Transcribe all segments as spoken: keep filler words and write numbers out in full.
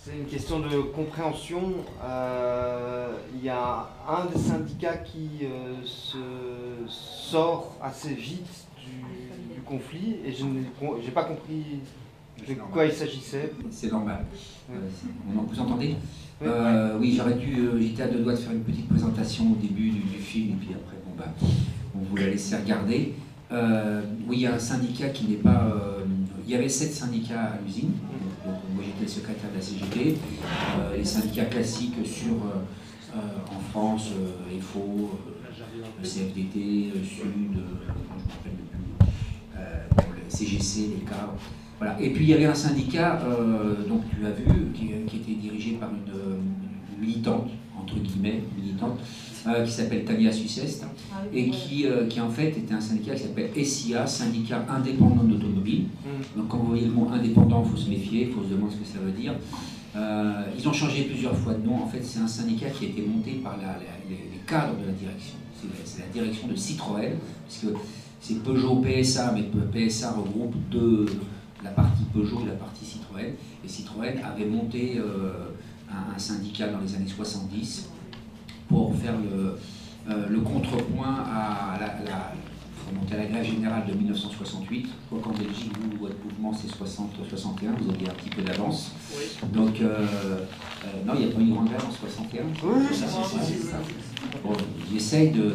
C'est une question de compréhension. Euh, il y a un des syndicats qui euh, se sort assez vite du, du conflit et je n'ai pas compris de quoi il s'agissait. C'est normal. Oui. Euh, vous entendez? Oui, euh, oui j'aurais dû, euh, j'étais à deux doigts de faire une petite présentation au début du, du film et puis après, bon bah, on vous l'a laissé regarder. Euh, oui, il y a un syndicat qui n'est pas... Euh, il y avait sept syndicats à l'usine. Donc, moi j'étais le secrétaire de la C G T. Euh, les syndicats classiques sur, euh, en France, euh, F O, euh, le C F D T, euh, Sud, euh, je me rappelle plus, euh, le C G C, les cadres. Voilà. Et puis il y avait un syndicat, euh, donc tu as vu, qui, qui était dirigé par une, une militante, entre guillemets, militante, euh, qui s'appelle Tania Suceste, et qui, euh, qui en fait était un syndicat qui s'appelle S I A, syndicat indépendant d'automobile. Donc quand vous voyez le mot indépendant, il faut se méfier, il faut se demander ce que ça veut dire. Euh, ils ont changé plusieurs fois de nom. En fait, c'est un syndicat qui a été monté par la, la, les, les cadres de la direction. C'est la, la direction de Citroën, parce que c'est Peugeot P S A, mais P S A regroupe deux, la partie Peugeot et la partie Citroën. Et Citroën avait monté euh, un, un syndicat dans les années soixante-dix pour faire le, euh, le contrepoint à la, la remonter à la grève générale de mille neuf cent soixante-huit. Je crois qu'en Belgique, vous, votre mouvement, c'est soixante soixante et un, vous aviez un petit peu d'avance. Oui. Donc, euh, euh, non, il n'y a pas eu une grande grève en soixante et un. Oui, c'est ça. Bon, j'essaye de,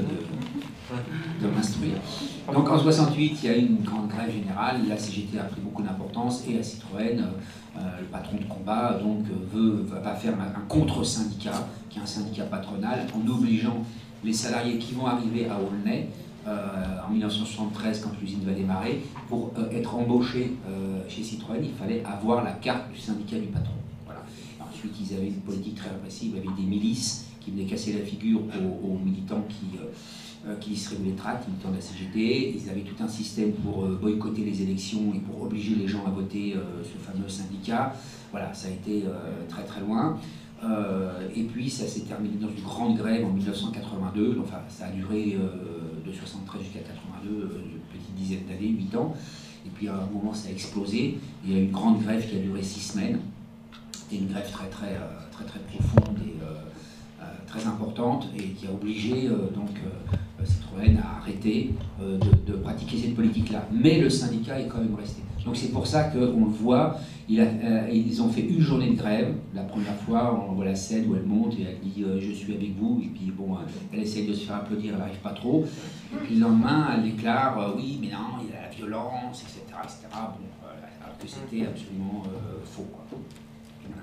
de, de m'instruire. Donc, en soixante-huit, il y a eu une grande grève générale. La C G T a pris beaucoup d'importance et la Citroën, euh, le patron de combat, donc, veut, va faire un, un contre-syndicat, qui est un syndicat patronal, en obligeant les salariés qui vont arriver à Aulnay, Euh, en mille neuf cent soixante-treize, quand l'usine va démarrer, pour euh, être embauché euh, chez Citroën, il fallait avoir la carte du syndicat du patron. Voilà. Ensuite, ils avaient une politique très répressive, avec des milices qui venaient casser la figure aux, aux militants qui, euh, qui distribuaient les tracts, militants de la C G T. Ils avaient tout un système pour euh, boycotter les élections et pour obliger les gens à voter euh, ce fameux syndicat. Voilà, ça a été euh, très très loin. Euh, et puis ça s'est terminé dans une grande grève en mille neuf cent quatre-vingt-deux, enfin ça a duré euh, de soixante-treize jusqu'à quatre-vingt-deux, euh, une petite dizaine d'années, huit ans, et puis à un moment ça a explosé, il y a eu une grande grève qui a duré six semaines, c'était une grève très très euh, très très profonde et euh, euh, très importante, et qui a obligé euh, donc euh, Citroën à arrêter euh, de, de pratiquer cette politique-là, mais le syndicat est quand même resté. Donc c'est pour ça qu'on le voit, il a, euh, ils ont fait une journée de grève. La première fois, on voit la scène où elle monte et elle dit euh, « je suis avec vous », et puis bon, elle essaye de se faire applaudir, elle n'arrive pas trop. Et puis le lendemain, elle déclare euh, « oui, mais non, il y a la violence, et cetera et cetera Bon, euh, alors que c'était absolument euh, faux, quoi. Voilà.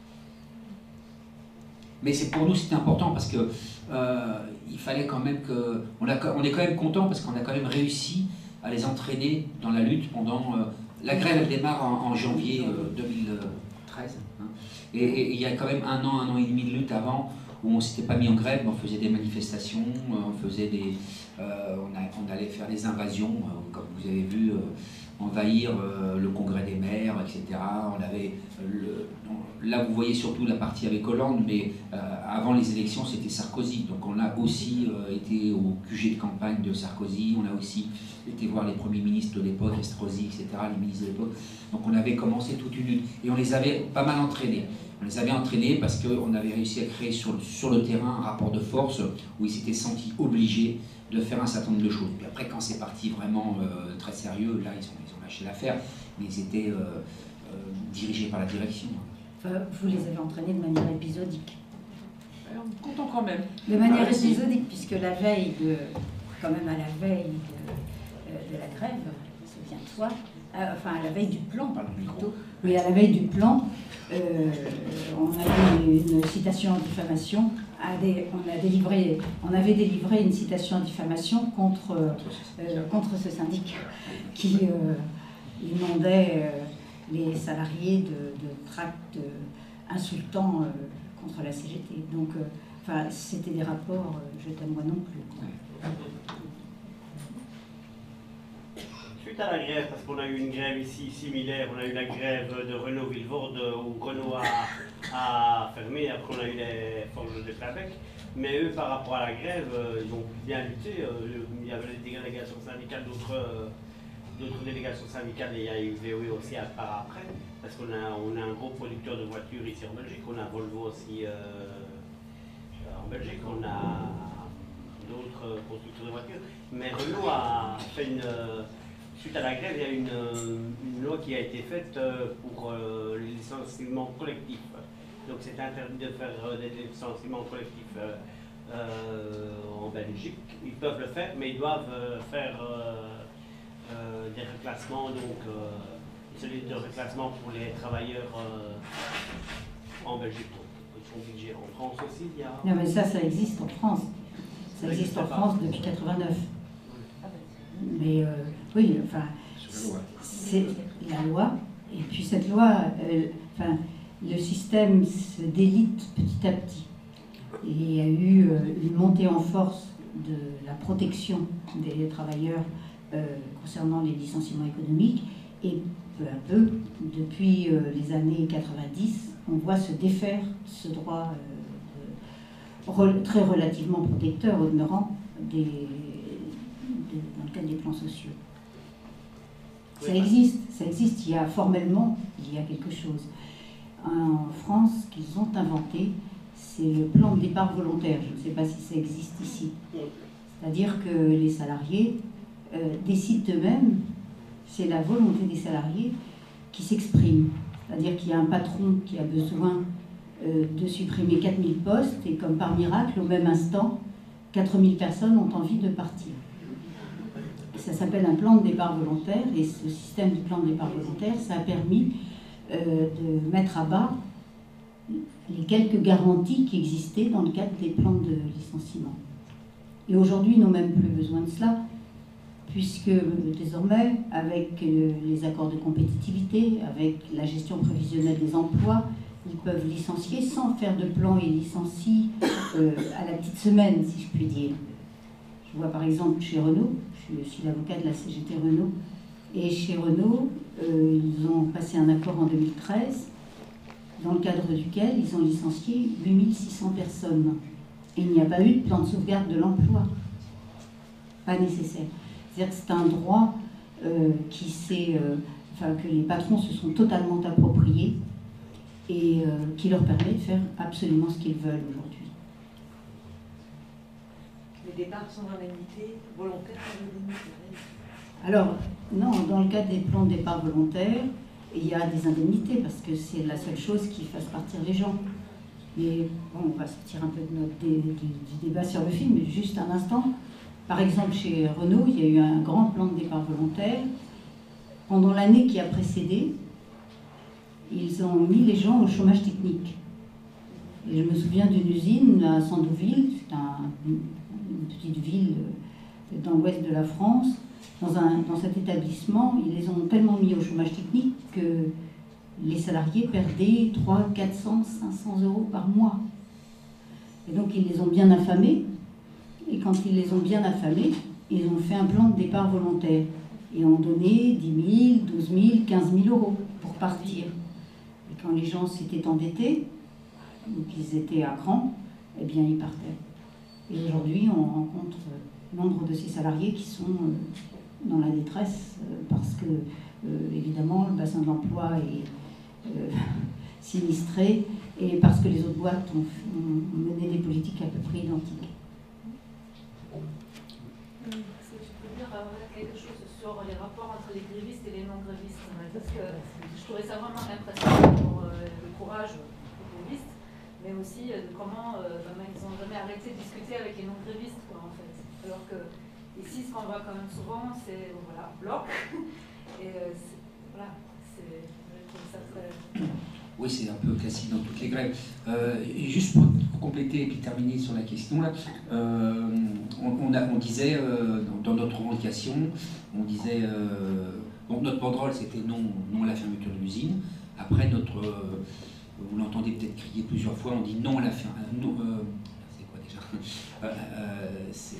Mais c'est pour nous, c'était important parce que euh, il fallait quand même que... On, a, on est quand même content parce qu'on a quand même réussi à les entraîner dans la lutte pendant... Euh, la grève, elle démarre en, en janvier euh, deux mille treize. Hein. Et, et il y a quand même un an, un an et demi de lutte avant où on ne s'était pas mis en grève, mais on faisait des manifestations, on, faisait des, euh, on, a, on allait faire des invasions, euh, comme vous avez vu, euh, envahir euh, le congrès des maires, et cetera. On avait le, on, là, vous voyez surtout la partie avec Hollande, mais euh, avant les élections, c'était Sarkozy. Donc on a aussi euh, été au Q G de campagne de Sarkozy, on a aussi été voir les premiers ministres de l'époque, Estrosi, et cetera, les ministres de l'époque. Donc on avait commencé toute une lutte et on les avait pas mal entraînés. On les avait entraînés parce qu'on avait réussi à créer sur le, sur le terrain un rapport de force où ils s'étaient sentis obligés de faire un certain nombre de choses. Puis après, quand c'est parti vraiment euh, très sérieux, là, ils ont, ils ont lâché l'affaire, mais ils étaient euh, euh, dirigés par la direction. Enfin, vous les avez entraînés de manière épisodique. Content quand même. De manière épisodique, puisque la veille, de, quand même à la veille de, de la grève, souviens-toi, euh, enfin à la veille du plan, plutôt, mais à la veille du plan, euh, on avait une citation en diffamation, à des, on, a délivré, on avait délivré une citation en diffamation contre, euh, contre ce syndicat qui euh, inondait euh, les salariés de, de tracts euh, insultants euh, contre la C G T. Donc, euh, enfin, c'était des rapports, euh, je t'aime moi non plus. Suite à la grève, parce qu'on a eu une grève ici similaire, on a eu la grève de Renault-Villevorde où Renault a, a fermé, après on a eu les forges de Clabec. Mais eux, par rapport à la grève, ils ont bien lutté. Il y avait des délégations syndicales d'autres d'autres délégations syndicales, et il y a eu V O E aussi à part après, parce qu'on a, on a un gros producteur de voitures ici en Belgique, on a Volvo aussi euh, en Belgique, on a d'autres constructeurs de voitures, mais Renault a fait une... Suite à la grève, il y a une, une loi qui a été faite pour euh, les licenciements collectifs. Donc c'est interdit de faire euh, des licenciements collectifs euh, euh, en Belgique. Ils peuvent le faire, mais ils doivent euh, faire euh, euh, des reclassements, donc euh, celui de reclassement pour les travailleurs euh, en Belgique. Donc, ils sont obligés. En France aussi, il y a... Non mais ça, ça existe en France. Ça existe en France depuis quatre-vingt-neuf. Mais euh, oui, enfin, c'est la loi. Et puis cette loi, euh, enfin, le système se délite petit à petit. Et il y a eu euh, une montée en force de la protection des travailleurs euh, concernant les licenciements économiques. Et peu à peu, depuis euh, les années quatre-vingt-dix, on voit se défaire ce droit euh, de, re, très relativement protecteur au demeurant des, de, dans le cadre des plans sociaux. Ça existe, ça existe, il y a formellement, il y a quelque chose. En France, ce qu'ils ont inventé, c'est le plan de départ volontaire. Je ne sais pas si ça existe ici. C'est-à-dire que les salariés euh, décident eux-mêmes, c'est la volonté des salariés qui s'exprime. C'est-à-dire qu'il y a un patron qui a besoin euh, de supprimer quatre mille postes et comme par miracle, au même instant, quatre mille personnes ont envie de partir. Ça s'appelle un plan de départ volontaire et ce système de plan de départ volontaire, ça a permis euh, de mettre à bas les quelques garanties qui existaient dans le cadre des plans de licenciement. Et aujourd'hui, ils n'ont même plus besoin de cela, puisque désormais, avec les accords de compétitivité, avec la gestion prévisionnelle des emplois, ils peuvent licencier sans faire de plan et licencient euh, à la petite semaine, si je puis dire. Je vois par exemple chez Renault, je suis l'avocat de la C G T Renault, et chez Renault, euh, ils ont passé un accord en deux mille treize, dans le cadre duquel ils ont licencié huit mille six cents personnes. Et il n'y a pas eu de plan de sauvegarde de l'emploi. Pas nécessaire. C'est-à-dire que c'est un droit euh, qui s'est, euh, enfin, que les patrons se sont totalement appropriés et euh, qui leur permet de faire absolument ce qu'ils veulent aujourd'hui. Les départs sont indemnités volontaires ou indemnités? Alors, non, dans le cadre des plans de départ volontaires, il y a des indemnités parce que c'est la seule chose qui fasse partir les gens. Mais bon, on va sortir un peu de notre dé, du, du débat sur le film, mais juste un instant. Par exemple, chez Renault, il y a eu un grand plan de départ volontaire. Pendant l'année qui a précédé, ils ont mis les gens au chômage technique. Et je me souviens d'une usine à Sandouville, c'est un, une petite ville dans l'ouest de la France. Dans, un, dans cet établissement, ils les ont tellement mis au chômage technique que les salariés perdaient trois cents, quatre cents, cinq cents euros par mois. Et donc ils les ont bien affamés. Et quand ils les ont bien affamés, ils ont fait un plan de départ volontaire. Et ont donné dix mille, douze mille, quinze mille euros pour partir. Et quand les gens s'étaient endettés, donc ils étaient à cran, eh bien ils partaient. Et aujourd'hui, on rencontre nombre de ces salariés qui sont dans la détresse parce que, euh, évidemment, le bassin d'emploi est euh, sinistré et parce que les autres boîtes ont, ont mené des politiques à peu près identiques. Si je peux dire quelque chose sur les rapports entre les grévistes et les non-grévistes, parce que je trouvais ça vraiment impressionnant pour euh, le courage des grévistes, mais aussi euh, de comment euh, ben, ils n'ont jamais arrêté de discuter avec les non-grévistes, quoi, en fait. Alors que ici, ce qu'on voit quand même souvent, c'est voilà, bloc, et euh, voilà, c'est, je trouve ça très... Oui, c'est un peu classique dans toutes les grèves. Euh, et juste pour, pour compléter et puis terminer sur la question, là, euh, on, on, a, on disait, euh, dans, dans notre revendication, on disait, euh, bon, notre banderole c'était non, non à la fermeture de l'usine. Après, notre, euh, vous l'entendez peut-être crier plusieurs fois, on dit non à la fermeture. Euh, euh, c'est quoi déjà euh, euh, c'est...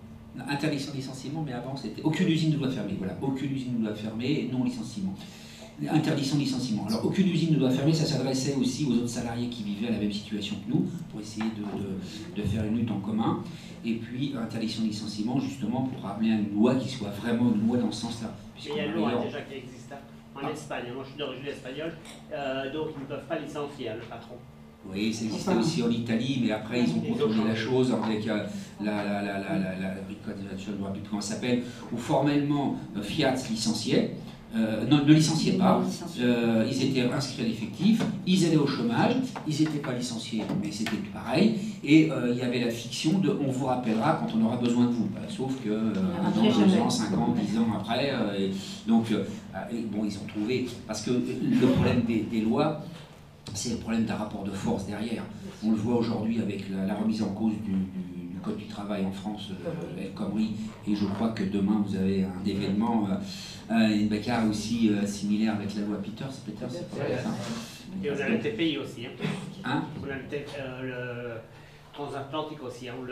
Interdiction de licenciement, mais avant c'était aucune usine ne doit fermer. Voilà, aucune usine ne doit fermer et non licenciement. Interdiction de licenciement. Alors, aucune usine ne doit fermer, ça s'adressait aussi aux autres salariés qui vivaient à la même situation que nous, pour essayer de, de, de faire une lutte en commun. Et puis, interdiction de licenciement, justement, pour ramener une loi qui soit vraiment une loi dans ce sens-là. Il y a une loi déjà qui existe en ah. Espagne. Moi, je suis d'origine espagnole, euh, donc ils ne peuvent pas licencier hein, le patron. Oui, ça existait enfin, aussi en Italie, mais après ils ont contourné la chose avec euh, la, la, la, la, la, la, je ne me rappelle plus comment ça s'appelle, où formellement euh, Fiat licenciait, euh, non, ne licenciait pas, euh, ils étaient inscrits à l'effectif, ils allaient au chômage, ils n'étaient pas licenciés, mais c'était pareil, et euh, il y avait la fiction de on vous rappellera quand on aura besoin de vous, bah, sauf que euh, dans deux ans, cinq ans, dix ans après, euh, et, donc euh, et, bon, ils ont trouvé, parce que le problème des, des lois, c'est le problème d'un rapport de force derrière. On le voit aujourd'hui avec la, la remise en cause du, du, du Code du travail en France, euh, El Khomri, et je crois que demain vous avez un événement, euh, une bagarre aussi euh, similaire avec la loi Peters, Peters c'est pas ça. Et on a le T P I aussi. Hein, hein on a le, euh, le transatlantique aussi, hein, le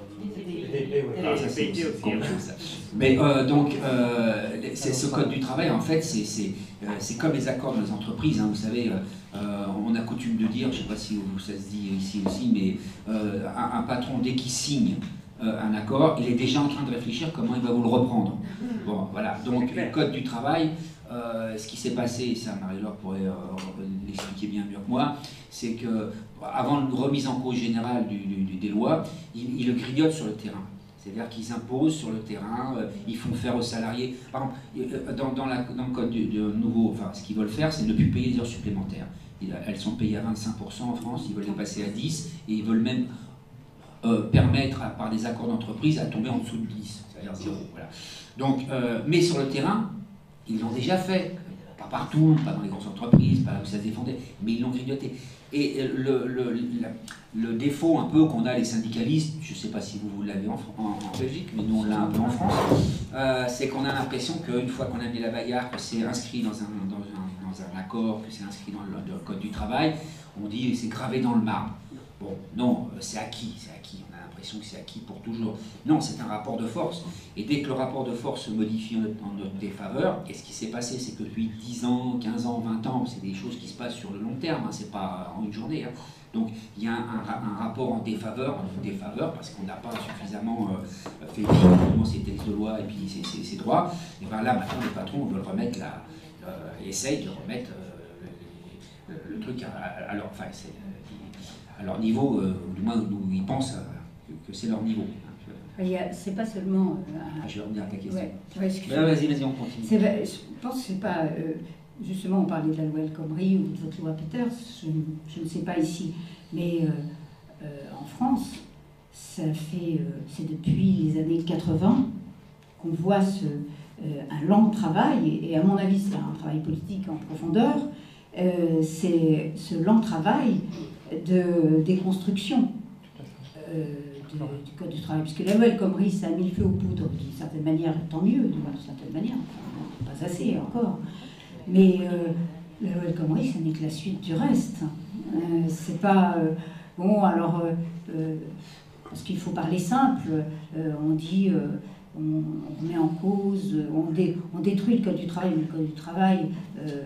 T P P, oui. Ah, ça, c'est aussi, ça. Mais euh, donc, euh, ce Code du travail, en fait, c'est euh, comme les accords dans les entreprises. Hein, vous savez, euh, on a coutume de dire, je ne sais pas si ça se dit ici aussi, mais euh, un, un patron, dès qu'il signe euh, un accord, il est déjà en train de réfléchir comment il va vous le reprendre. Bon, voilà. Donc, le Code du travail, euh, ce qui s'est passé, ça, Marie-Laure pourrait euh, l'expliquer bien mieux que moi, c'est que avant la remise en cause générale du, du, des lois, ils, ils le grignotent sur le terrain. C'est-à-dire qu'ils imposent sur le terrain, euh, ils font faire aux salariés. Par exemple, euh, dans, dans, la, dans le code du, du nouveau, enfin, ce qu'ils veulent faire, c'est ne plus payer les heures supplémentaires. Elles sont payées à vingt-cinq pour cent en France, ils veulent les passer à dix, et ils veulent même euh, permettre, à, par des accords d'entreprise, à tomber en dessous de dix, c'est-à-dire zéro. Voilà. Donc, euh, mais sur le terrain, ils l'ont déjà fait. Pas partout, pas dans les grosses entreprises, pas là où ça se défendait, mais ils l'ont grignoté. Et le, le, le, le défaut un peu qu'on a les syndicalistes, je ne sais pas si vous, vous l'avez en, en, en Belgique, mais nous on l'a un peu en France, euh, c'est qu'on a l'impression qu'une fois qu'on a mis la bagarre, que c'est inscrit dans un, dans, un, dans un accord, que c'est inscrit dans le, dans le Code du travail, on dit c'est gravé dans le marbre. Bon, non, c'est acquis, c'est acquis, on a l'impression que c'est acquis pour toujours. Non, c'est un rapport de force. Et dès que le rapport de force se modifie en notre, en notre défaveur, et ce qui s'est passé, c'est que depuis dix ans, quinze ans, vingt ans, c'est des choses qui se passent sur le long terme, hein, c'est pas en une journée. Hein. Donc il y a un, un, un rapport en défaveur, en défaveur, parce qu'on n'a pas suffisamment euh, fait vivre ces textes de loi et puis ces, ces, ces droits. Et bien là, maintenant, les patrons veulent remettre la, euh, essayent de remettre euh, le, le truc à, à, à leur, enfin, à leur niveau, euh, du moins où ils pensent euh, que, que c'est leur niveau. C'est pas seulement. Euh, ah, je vais revenir à ta question. Ouais, ouais, vas-y, vas-y, on continue. Je pense que c'est pas. Euh, justement, on parlait de la loi El Khomri ou de votre loi Peters, je, je ne sais pas ici. Mais euh, euh, en France, ça fait. Euh, c'est depuis les années quatre-vingt qu'on voit ce, euh, un lent travail, et à mon avis, c'est un travail politique en profondeur. Euh, c'est ce lent travail de déconstruction. Euh, Du, du Code du travail, puisque la loi El Khomri, ça a mis le feu aux poudres d'une certaine manière, tant mieux, d'une certaine manière, enfin, pas assez encore. Mais euh, la loi El Khomri, ça n'est que la suite du reste. Euh, c'est pas euh, bon. Alors, euh, euh, parce qu'il faut parler simple, euh, on dit, euh, on, on met en cause, on, dé, on détruit le Code du travail, mais le Code du travail. Euh,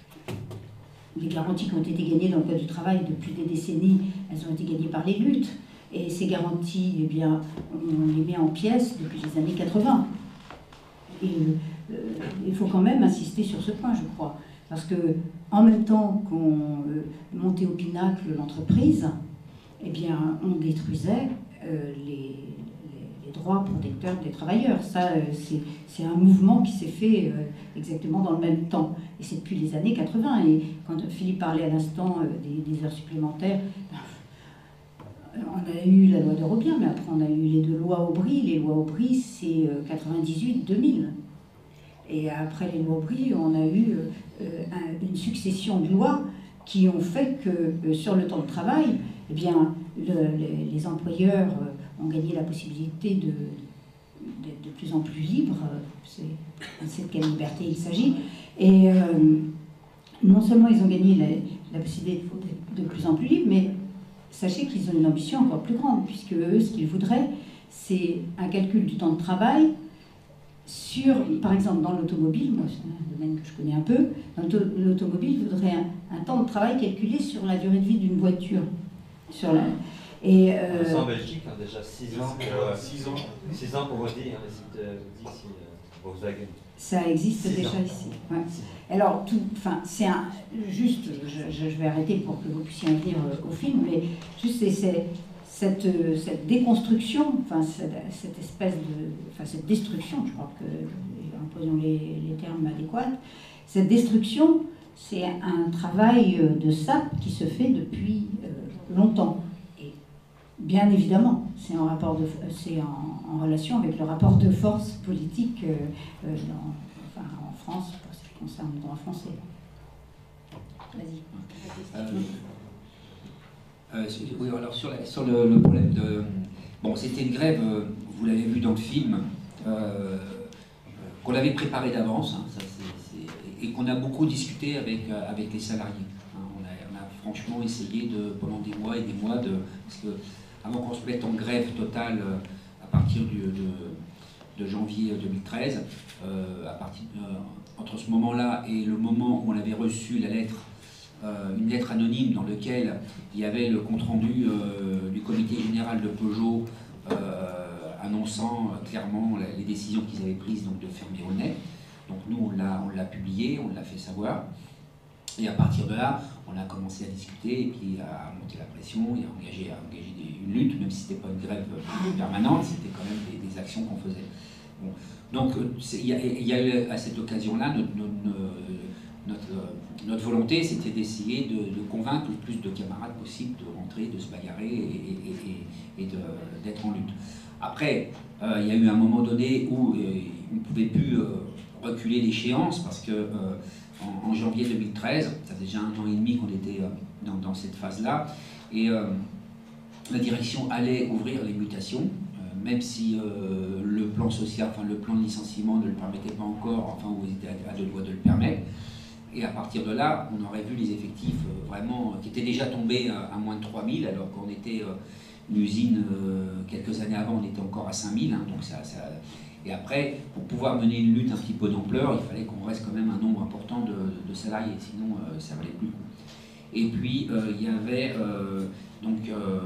les garanties qui ont été gagnées dans le Code du travail depuis des décennies, elles ont été gagnées par les luttes. Et ces garanties, eh bien, on les met en pièces depuis les années quatre-vingt. Et euh, il faut quand même insister sur ce point, je crois. Parce que, en même temps qu'on euh, montait au pinacle l'entreprise, eh bien, on détruisait euh, les, les, les droits protecteurs des travailleurs. Ça, euh, c'est un mouvement qui s'est fait euh, exactement dans le même temps. Et c'est depuis les années quatre-vingt. Et quand Philippe parlait à l'instant euh, des, des heures supplémentaires, ben, on a eu la loi d'Europien, mais après on a eu les deux lois Aubry. Les lois Aubry, c'est quatre-vingt-dix-huit deux mille. Et après les lois Aubry, on a eu euh, un, une succession de lois qui ont fait que euh, sur le temps de travail, eh bien, le, les, les employeurs euh, ont gagné la possibilité de, d'être de plus en plus libres. C'est de quelle liberté il s'agit. Et euh, non seulement ils ont gagné la, la possibilité d'être de plus en plus libres, mais sachez qu'ils ont une ambition encore plus grande, puisque eux, ce qu'ils voudraient, c'est un calcul du temps de travail sur, par exemple, dans l'automobile, moi c'est un domaine que je connais un peu, dans l'automobile, il faudrait un, un temps de travail calculé sur la durée de vie d'une voiture. Sur la, et, euh, c'est en Belgique, hein, déjà six ans pour, six ans. six ans pour Audi, hein, les sites Volkswagen. Ça existe déjà ans. Ici. Ouais. Alors, tout, enfin, c'est un, juste, je, je vais arrêter pour que vous puissiez en venir au film, mais juste c'est, c'est cette, cette déconstruction, enfin, cette, cette espèce de, enfin, cette destruction, je crois que, imposons les, les termes adéquats, cette destruction, c'est un travail de sape qui se fait depuis euh, longtemps. Et bien évidemment, c'est en rapport de, c'est en, en relation avec le rapport de force politique euh, dans, enfin, en France, pour ce qui concerne le droit français. Vas-y. Euh, euh, oui, alors sur, la, sur le, le problème de... Bon, c'était une grève, vous l'avez vu dans le film, euh, qu'on avait préparée d'avance, hein, ça, c'est, c'est, et qu'on a beaucoup discuté avec, avec les salariés. Hein, on, a, on a franchement essayé de, pendant des mois et des mois, de, parce que avant qu'on se mette en grève totale à partir du, de, de janvier deux mille treize, euh, à partir, euh, entre ce moment-là et le moment où on avait reçu la lettre, euh, une lettre anonyme dans laquelle il y avait le compte-rendu euh, du comité général de Peugeot euh, annonçant euh, clairement les décisions qu'ils avaient prises donc, de fermer Aulnay. Donc nous, on l'a, on l'a publié, on l'a fait savoir. Et à partir de là, on a commencé à discuter et puis à monter la pression et à engager, à engager des, une lutte, même si ce n'était pas une grève permanente, c'était quand même des, des actions qu'on faisait. Bon. Donc il y, y a eu à cette occasion-là, notre, notre, notre, notre volonté, c'était d'essayer de, de convaincre le plus de camarades possible de rentrer, de se bagarrer et, et, et, et de, d'être en lutte. Après, euh, il y a eu un moment donné où euh, on ne pouvait plus euh, reculer l'échéance parce que euh, en, en janvier deux mille treize, ça fait déjà un an et demi qu'on était euh, dans, dans cette phase-là, et euh, la direction allait ouvrir les mutations, euh, même si euh, le plan social, enfin le plan de licenciement ne le permettait pas encore, enfin on était à, à deux doigts de le permettre. Et à partir de là, on aurait vu les effectifs euh, vraiment, euh, qui étaient déjà tombés à, à moins de trois mille, alors qu'on était euh, une usine, euh, quelques années avant, on était encore à cinq mille, hein, donc ça, ça... Et après, pour pouvoir mener une lutte un petit peu d'ampleur, il fallait qu'on reste quand même un nombre important de, de salariés, sinon euh, ça valait plus le coup. Et puis, euh, il y avait, euh, donc, euh,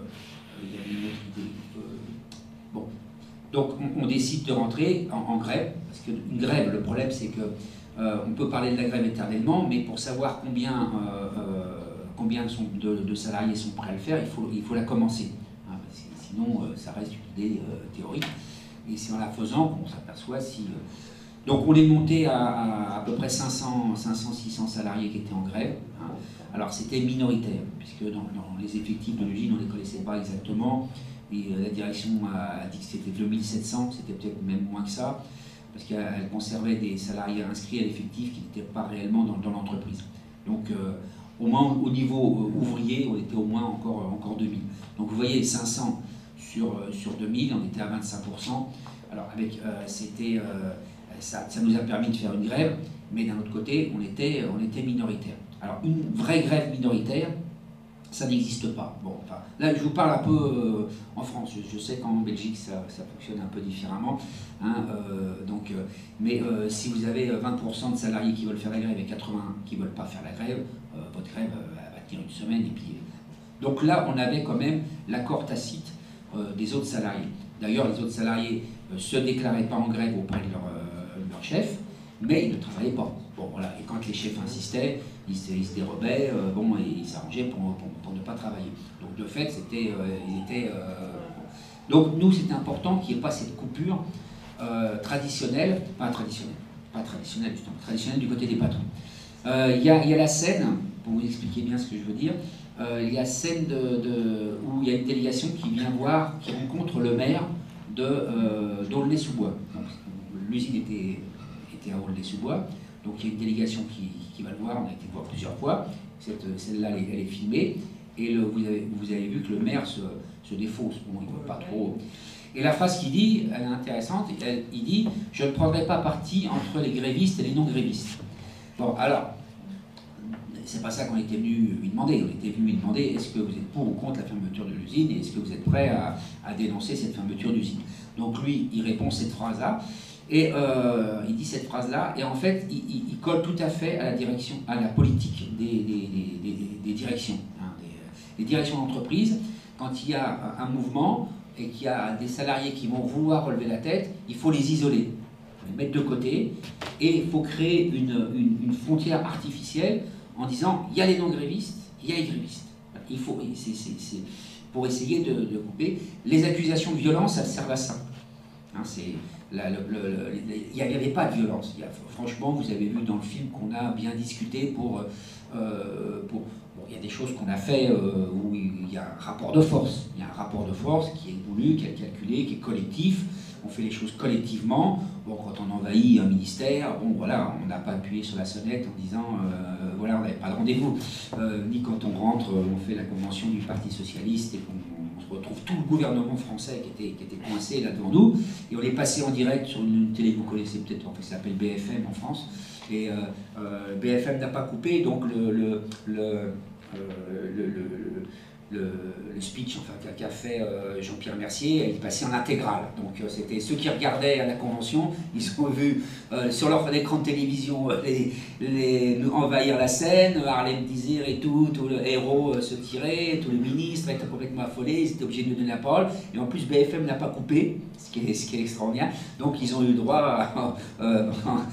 il y avait une autre idée. Euh, bon, donc on, on décide de rentrer en, en grève, parce qu'une grève, le problème c'est que euh, on peut parler de la grève éternellement, mais pour savoir combien, euh, euh, combien sont de, de salariés sont prêts à le faire, il faut, il faut la commencer. Hein, parce que sinon, euh, ça reste une idée euh, théorique. Et c'est en la faisant qu'on s'aperçoit si... Euh... Donc on est monté à, à à peu près cinq cents, six cents salariés qui étaient en grève. Hein. Alors c'était minoritaire, puisque dans, dans les effectifs de l'usine, on ne les connaissait pas exactement. Et euh, la direction a, a dit que c'était deux mille sept cents, c'était peut-être même moins que ça, parce qu'elle conservait des salariés inscrits à l'effectif qui n'étaient pas réellement dans, dans l'entreprise. Donc euh, au moins au niveau euh, ouvrier, on était au moins encore, encore deux mille. Donc vous voyez, cinq cents sur, sur deux mille, on était à vingt-cinq pour cent. Alors avec, euh, c'était, euh, ça, ça nous a permis de faire une grève, mais d'un autre côté, on était, on était minoritaire. Alors une vraie grève minoritaire, ça n'existe pas. Bon, enfin, là, je vous parle un peu euh, en France. Je, je sais qu'en Belgique, ça, ça fonctionne un peu différemment. Hein, euh, donc, euh, mais euh, si vous avez vingt pour cent de salariés qui veulent faire la grève et quatre-vingts qui ne veulent pas faire la grève, euh, votre grève euh, elle va tenir une semaine. Et puis, euh. Donc là, on avait quand même l'accord tacite euh, des autres salariés. D'ailleurs, les autres salariés ne euh, se déclaraient pas en grève auprès de leur, euh, leur chef, mais ils ne travaillaient pas. Bon, voilà. Et quand les chefs insistaient, ils se, ils se dérobaient, euh, bon, et ils s'arrangeaient pour, pour, pour ne pas travailler. Donc de fait, c'était, euh, ils étaient. Euh, donc nous, c'était important qu'il n'y ait pas cette coupure euh, traditionnelle, pas traditionnelle, pas traditionnelle justement, traditionnelle du côté des patrons. Il euh, y, y a la scène, pour vous expliquer bien ce que je veux dire, il euh, y a scène de, de, où il y a une délégation qui vient voir, qui rencontre le maire de euh, d'Aulnay-sous-Bois. L'usine était, était à Aulnay-sous-Bois. Donc il y a une délégation qui, qui va le voir, on a été le voir plusieurs fois, celle-là elle, elle est filmée, et le, vous, avez, vous avez vu que le maire se, se défausse, bon, il ne veut pas trop. Et la phrase qu'il dit, elle est intéressante, elle, il dit « Je ne prendrai pas parti entre les grévistes et les non-grévistes ». Bon, alors, c'est pas ça qu'on était venu lui demander, on était venu lui demander est-ce que vous êtes pour ou contre la fermeture de l'usine, et est-ce que vous êtes prêt à, à dénoncer cette fermeture d'usine. Donc lui, il répond cette phrase-là, Et euh, il dit cette phrase-là, et en fait, il, il, il colle tout à fait à la direction, à la politique des, des, des, des, des directions. Hein, des, des directions d'entreprise, quand il y a un mouvement et qu'il y a des salariés qui vont vouloir relever la tête, il faut les isoler, il faut les mettre de côté, et il faut créer une, une, une frontière artificielle en disant, il y a les non-grévistes, il y a les grévistes. Il faut, c'est, c'est, c'est, pour essayer de, de couper. Les accusations de violence, elles servent à ça. Hein, c'est... Il n'y avait pas de violence. Il y a, franchement, vous avez vu dans le film qu'on a bien discuté pour... Euh, pour bon, il y a des choses qu'on a fait euh, où il y a un rapport de force. Il y a un rapport de force qui est voulu, qui est calculé, qui est collectif. On fait les choses collectivement. Bon, quand on envahit un ministère, bon, voilà, on n'a pas appuyé sur la sonnette en disant, euh, voilà, on n'avait pas de rendez-vous. Euh, ni quand on rentre, on fait la convention du Parti Socialiste et qu'on on retrouve tout le gouvernement français qui était, qui était coincé là devant nous, et on est passé en direct sur une télé que vous connaissez peut-être, en fait, ça s'appelle B F M en France, et euh, euh, B F M n'a pas coupé, donc le, le, le, euh, le, le, le, le speech enfin, qu'a fait euh, Jean-Pierre Mercier, il passait en intégrale. Donc euh, c'était ceux qui regardaient à la convention, ils ont vu euh, sur leur écran de télévision euh, les, les, envahir la scène, Harlem Désir et tout, tous les héros euh, se tiraient, tous les ministres étaient complètement affolés, ils étaient obligés de donner la parole, et en plus B F M n'a pas coupé, ce qui est, ce qui est extraordinaire, donc ils ont eu droit à, euh,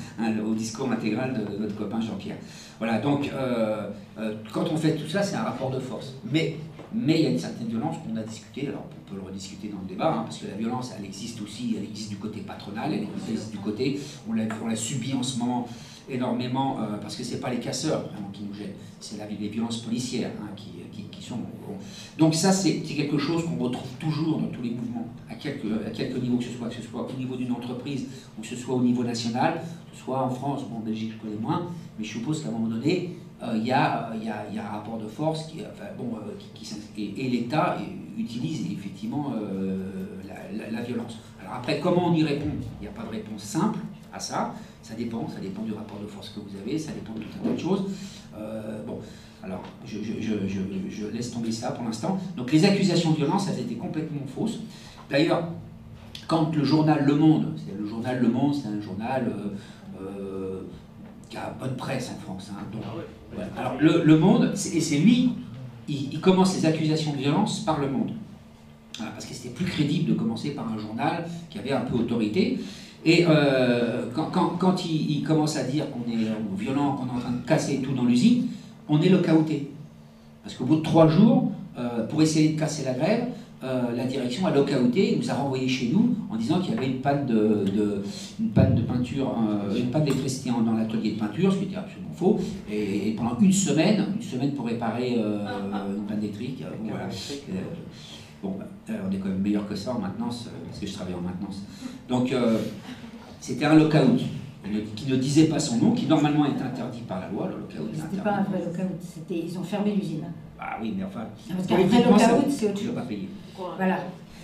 au discours intégral de, de notre copain Jean-Pierre. Voilà, donc euh, euh, quand on fait tout ça, c'est un rapport de force. Mais Mais il y a une certaine violence qu'on a discutée, alors on peut le rediscuter dans le débat, hein, parce que la violence, elle existe aussi, elle existe du côté patronal, elle existe du côté, on l'a, on l'a subi en ce moment énormément, euh, parce que c'est pas les casseurs vraiment qui nous gênent, c'est la, les violences policières hein, qui, qui, qui sont... Bon. Donc ça, c'est quelque chose qu'on retrouve toujours dans tous les mouvements, à quelque, à quelque niveau que ce soit, que ce soit au niveau d'une entreprise, ou que ce soit au niveau national, que ce soit en France, bon, en Belgique je connais moins, mais je suppose qu'à un moment donné, il euh, y, euh, y, y a un rapport de force qui, enfin, bon, euh, qui, qui, et, et l'État utilise effectivement euh, la, la, la violence. Alors après, comment on y répond? Il n'y a pas de réponse simple à ça. Ça dépend, ça dépend du rapport de force que vous avez, ça dépend de tout un tas de choses. Euh, bon, alors je, je, je, je, je laisse tomber ça pour l'instant. Donc les accusations de violence, elles étaient complètement fausses. D'ailleurs, quand le journal Le Monde, c'est le journal Le Monde, c'est un journal euh, euh, qui a bonne presse en France. Hein, donc, ouais. Alors le, le Monde, et c'est lui, il, il commence les accusations de violence par Le Monde. Voilà, parce que c'était plus crédible de commencer par un journal qui avait un peu autorité. Et euh, quand, quand, quand il, il commence à dire qu'on est violent, qu'on est en train de casser tout dans l'usine, on est lockouté. Parce qu'au bout de trois jours, euh, pour essayer de casser la grève, euh, la direction a lockouté et nous a renvoyé chez nous en disant qu'il y avait une panne de, de, une panne de peinture, euh, une panne d'électricité dans l'atelier de peinture, ce qui était absolument faux. Et, et pendant une semaine, une semaine pour réparer euh, une panne électrique, euh, voilà. Euh, Bon, euh, on est quand même meilleur que ça en maintenance, euh, parce que je travaille en maintenance. Donc, euh, c'était un lockout qui ne disait pas son nom, qui normalement est interdit par la loi. Le lockout est interdit. C'était pas un vrai lockout, c'était, ils ont fermé l'usine. Ah oui, mais enfin... Parce qu'un vrai lockout, c'est autre chose. Ils n'ont pas payé. Voilà.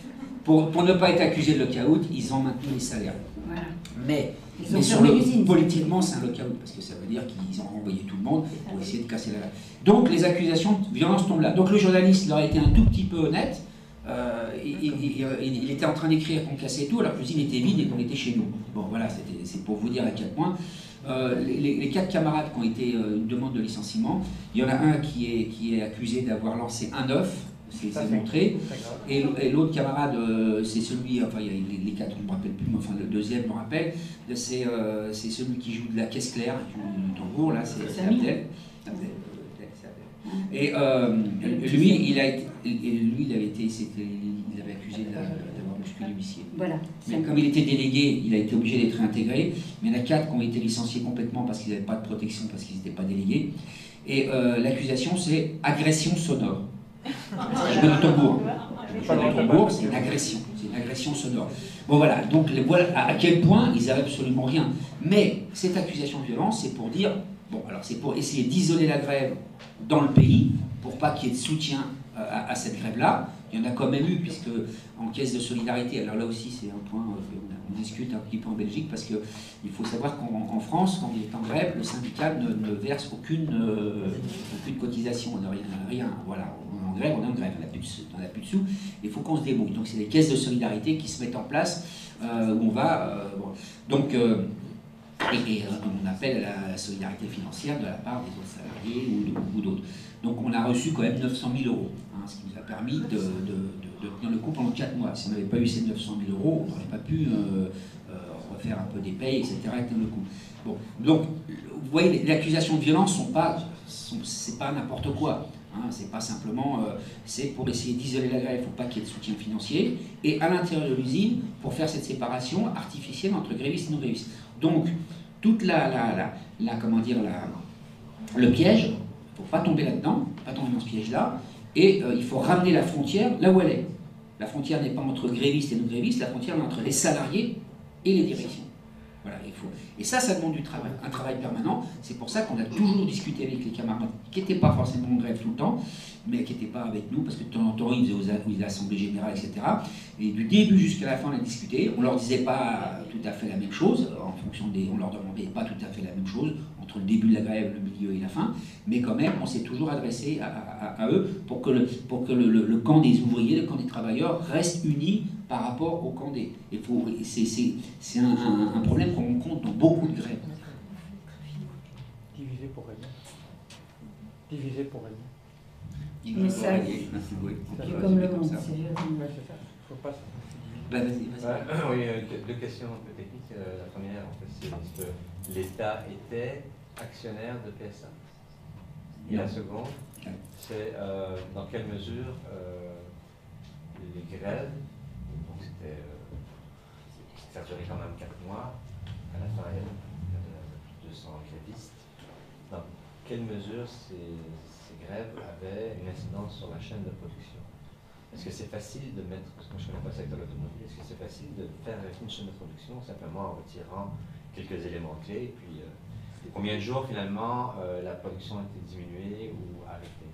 Pour, pour ne pas être accusé de lockout, ils ont maintenu les salaires. Voilà. Mais, ils mais ont sur fermé le, l'usine. Politiquement, c'est un lockout, parce que ça veut dire qu'ils ont renvoyé tout le monde pour essayer de casser la grève. Donc, les accusations de violence tombent là. Donc, le journaliste leur a été un tout petit peu honnête. Euh, il, il, il, il était en train d'écrire qu'on cassait tout alors que l'usine était vide et qu'on était chez nous. Bon voilà, c'est pour vous dire à quel point. Euh, les, les quatre camarades qui ont été euh, une demande de licenciement, il y en a un qui est, qui est accusé d'avoir lancé un œuf, c'est montré, et, et l'autre camarade, euh, c'est celui, enfin il y a les, les quatre, je ne me rappelle plus, mais enfin le deuxième je me rappelle, c'est euh, celui qui joue de la caisse claire, du tambour, là, c'est Abdel. Et euh, lui, il a été, lui, il avait été, il avait accusé d'avoir bousculé l'huissier. Voilà. Mais comme il était délégué, il a été obligé d'être réintégré. Mais il y en a quatre qui ont été licenciés complètement parce qu'ils n'avaient pas de protection, parce qu'ils n'étaient pas délégués. Et euh, l'accusation, c'est agression sonore. Je mets le tambour. Je mets le tambour, c'est une agression. C'est une agression sonore. Bon voilà, donc voilà à quel point ils n'avaient absolument rien. Mais cette accusation de violence, c'est pour dire, bon alors c'est pour essayer d'isoler la grève dans le pays, pour pas qu'il y ait de soutien à, à cette grève-là. Il y en a quand même eu, puisque en caisse de solidarité, alors là aussi c'est un point, on, on discute un petit peu en Belgique, parce qu'il faut savoir qu'en France, quand il est en grève, le syndicat ne, ne verse aucune, euh, aucune cotisation, rien, rien, voilà. En de grève, on est en grève, on n'a plus, de, plus de sous, il faut qu'on se débrouille. Donc c'est des caisses de solidarité qui se mettent en place, euh, où on va... Euh, bon. Donc, euh, et, et on appelle à la solidarité financière de la part des autres salariés ou, ou d'autres. Donc on a reçu quand même neuf cent mille euros, hein, ce qui nous a permis de, de, de, de tenir le coup pendant quatre mois. Si on n'avait pas eu ces neuf cent mille euros, on n'aurait pas pu euh, euh, refaire un peu des payes, et cetera, et tenir le coup. Bon, donc, vous voyez, les accusations de violence sont pas, sont, c'est pas n'importe quoi. Hein, c'est pas simplement, euh, c'est pour essayer d'isoler la grève, il ne faut pas qu'il y ait de soutien financier, et à l'intérieur de l'usine, pour faire cette séparation artificielle entre grévistes et non grévistes. Donc, toute la, la, la, la comment dire, la, le piège, il ne faut pas tomber là-dedans, pas tomber dans ce piège-là, et euh, il faut ramener la frontière là où elle est. La frontière n'est pas entre grévistes et non grévistes, la frontière est entre les salariés et les directions. Voilà, il faut. Et ça, ça demande du travail, un travail permanent. C'est pour ça qu'on a toujours discuté avec les camarades qui n'étaient pas forcément en grève tout le temps, mais qui n'étaient pas avec nous, parce que de temps en temps, ils faisaient aux assemblées générales, et cetera. Et du début jusqu'à la fin, on a discuté. On ne leur disait pas tout à fait la même chose, en fonction des... On leur demandait pas tout à fait la même chose, entre le début de la grève, le milieu et la fin, mais quand même, on s'est toujours adressé à, à, à eux pour que, le, pour que le, le, le camp des ouvriers, le camp des travailleurs reste uni par rapport au camp des... C'est un, un, un problème qu'on rencontre dans beaucoup de grèves. Diviser pour régner. Diviser pour régner. Mais ça, oui, comme le monde, c'est c'est ça. Faut pas ça. Bah, vas-y, vas-y. Euh, oui, euh, deux, deux questions un peu techniques. Euh, la première, en fait, c'est est-ce que l'État était actionnaire de P S A? Et Non. la seconde, c'est euh, dans quelle mesure euh, les grèves, donc c'était, euh, ça durait quand même quatre mois, à la fin il y avait deux cents grévistes, dans quelle mesure ces, ces grèves avaient une incidence sur la chaîne de production? Est-ce que c'est facile de mettre, parce que moi je ne connais pas le secteur de l'automobile, est-ce que c'est facile de faire une chaîne de production simplement en retirant quelques éléments clés, et puis euh, combien de jours finalement euh, la production a été diminuée ou arrêtée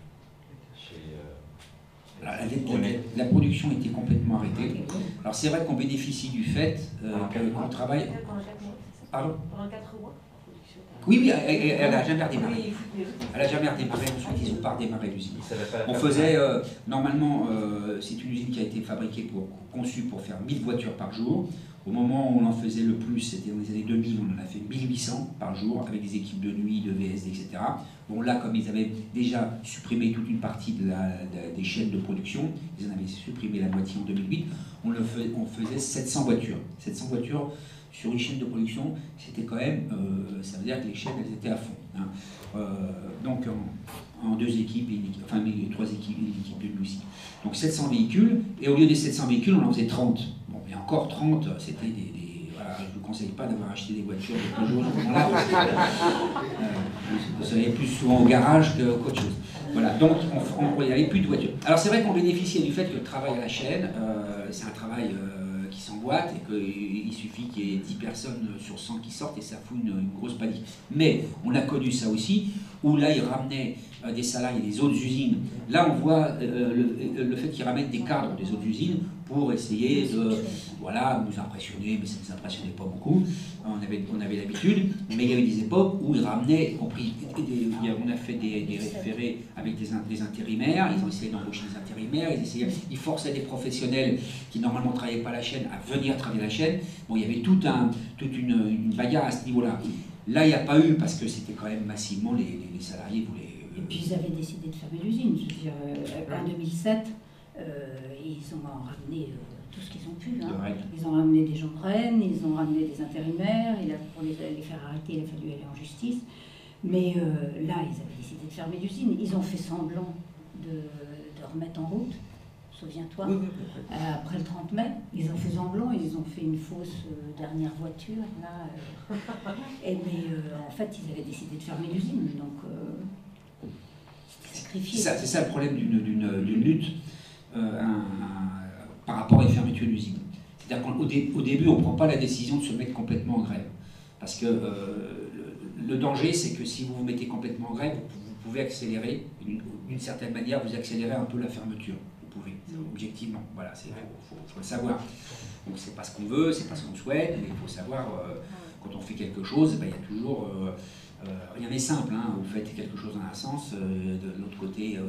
chez, euh, Alors, la, la, la production était complètement arrêtée. Alors c'est vrai qu'on bénéficie du fait euh, qu'on travaille... Pardon? Pendant quatre mois. Oui, oui, elle n'a jamais redémarré. Elle n'a jamais redémarré, ensuite ils n'ont pas redémarré l'usine. On faisait, euh, normalement, euh, c'est une usine qui a été fabriquée, pour, conçue pour faire mille voitures par jour. Au moment où on en faisait le plus, c'était dans les années deux mille, on en a fait mille huit cents par jour, avec des équipes de nuit, de V S D, et cetera. Bon, là, comme ils avaient déjà supprimé toute une partie de la, de, des chaînes de production, ils en avaient supprimé la moitié en deux mille huit, on, le fais, on faisait sept cents voitures. sept cents voitures sur une chaîne de production, c'était quand même, euh, ça veut dire que les chaînes, elles étaient à fond. Hein. Euh, donc, en, en deux équipes, et une équipe, enfin, trois équipes, et une équipe de nuit aussi. Donc, sept cents véhicules, et au lieu des sept cents véhicules, on en faisait trente. Bon, et encore trente, c'était des, des... Voilà, je ne vous conseille pas d'avoir acheté des voitures de trois jours à ce moment-là, parce que euh, vous seriez plus souvent au garage qu'autre chose. Voilà, donc on, on, il n'y avait plus de voitures. Alors, c'est vrai qu'on bénéficiait du fait que le travail à la chaîne, euh, c'est un travail... Euh, qui s'emboîtent et qu'il suffit qu'il y ait dix personnes sur cent qui sortent et ça fout une, une grosse panique. Mais on a connu ça aussi, où là ils ramenaient euh, des salariés des autres usines. Là on voit euh, le, le fait qu'ils ramènent des cadres des autres usines pour essayer de voilà, nous impressionner, mais ça ne nous impressionnait pas beaucoup. On avait, on avait l'habitude, mais il y avait des époques où ils ramenaient, y compris, des, on a fait des, des référés avec des, des intérimaires, ils ont essayé d'embaucher des intérimaires, ils, essayaient, ils forçaient des professionnels qui normalement ne travaillaient pas la chaîne à venir travailler la chaîne. Bon, il y avait tout un, toute une, une bagarre à ce niveau-là. Là, il n'y a pas eu, parce que c'était quand même massivement, les, les, les salariés voulaient... Euh... Et puis ils avaient décidé de fermer l'usine, je veux dire, euh, en deux mille sept, euh, ils ont ramené... Euh, tout ce qu'ils ont pu. Hein. Ils ont ramené des gens de Rennes, ils ont ramené des intérimaires, il a, pour les, les faire arrêter, il a fallu aller en justice. Mais euh, là, ils avaient décidé de fermer l'usine. Ils ont fait semblant de, de remettre en route, souviens-toi. Oui, oui, oui. Euh, après le trente mai, ils ont fait semblant, ils ont fait une fausse euh, dernière voiture. Là, euh, et mais euh, en fait, ils avaient décidé de fermer l'usine. Donc, euh, c'était sacrifié. C'est ça le problème d'une lutte. Euh, un, un, par rapport à une fermeture d'usine. C'est-à-dire qu'au dé, au début, on ne prend pas la décision de se mettre complètement en grève. Parce que euh, le, le danger, c'est que si vous vous mettez complètement en grève, vous, vous pouvez accélérer, d'une certaine manière, vous accélérez un peu la fermeture. Vous pouvez, objectivement. Voilà, il faut, faut, faut le savoir. Donc c'est pas ce qu'on veut, c'est pas ce qu'on souhaite, mais il faut savoir, euh, quand on fait quelque chose, ben, il y a toujours... Euh, euh, rien n'est simple, hein, vous faites quelque chose dans un sens, euh, de l'autre côté... Euh,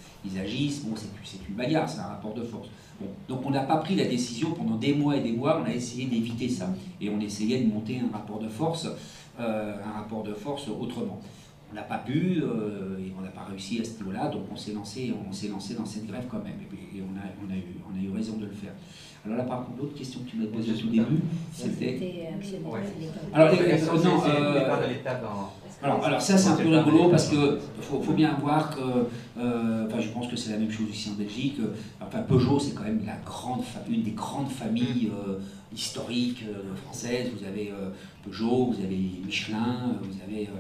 ils agissent, bon, c'est une bagarre, c'est un rapport de force. Bon, donc on n'a pas pris la décision pendant des mois et des mois, on a essayé d'éviter ça. Et on essayait de monter un rapport de force, euh, un rapport de force autrement. On n'a pas pu, euh, et on n'a pas réussi à ce niveau-là, donc on s'est lancé, on s'est lancé dans cette grève quand même, et, puis, et on, a, on, a eu, on a eu raison de le faire. Alors là, par contre, l'autre question que tu m'as posée au tout début, c'était... Alors, les, euh, non, euh, alors, alors ça, c'est un peu rigolo, parce que faut, faut bien voir que, euh, enfin, je pense que c'est la même chose ici en Belgique, enfin, Peugeot, c'est quand même la grande, une des grandes familles euh, historiques euh, françaises. Vous avez euh, Peugeot, vous avez Michelin, vous avez... Euh,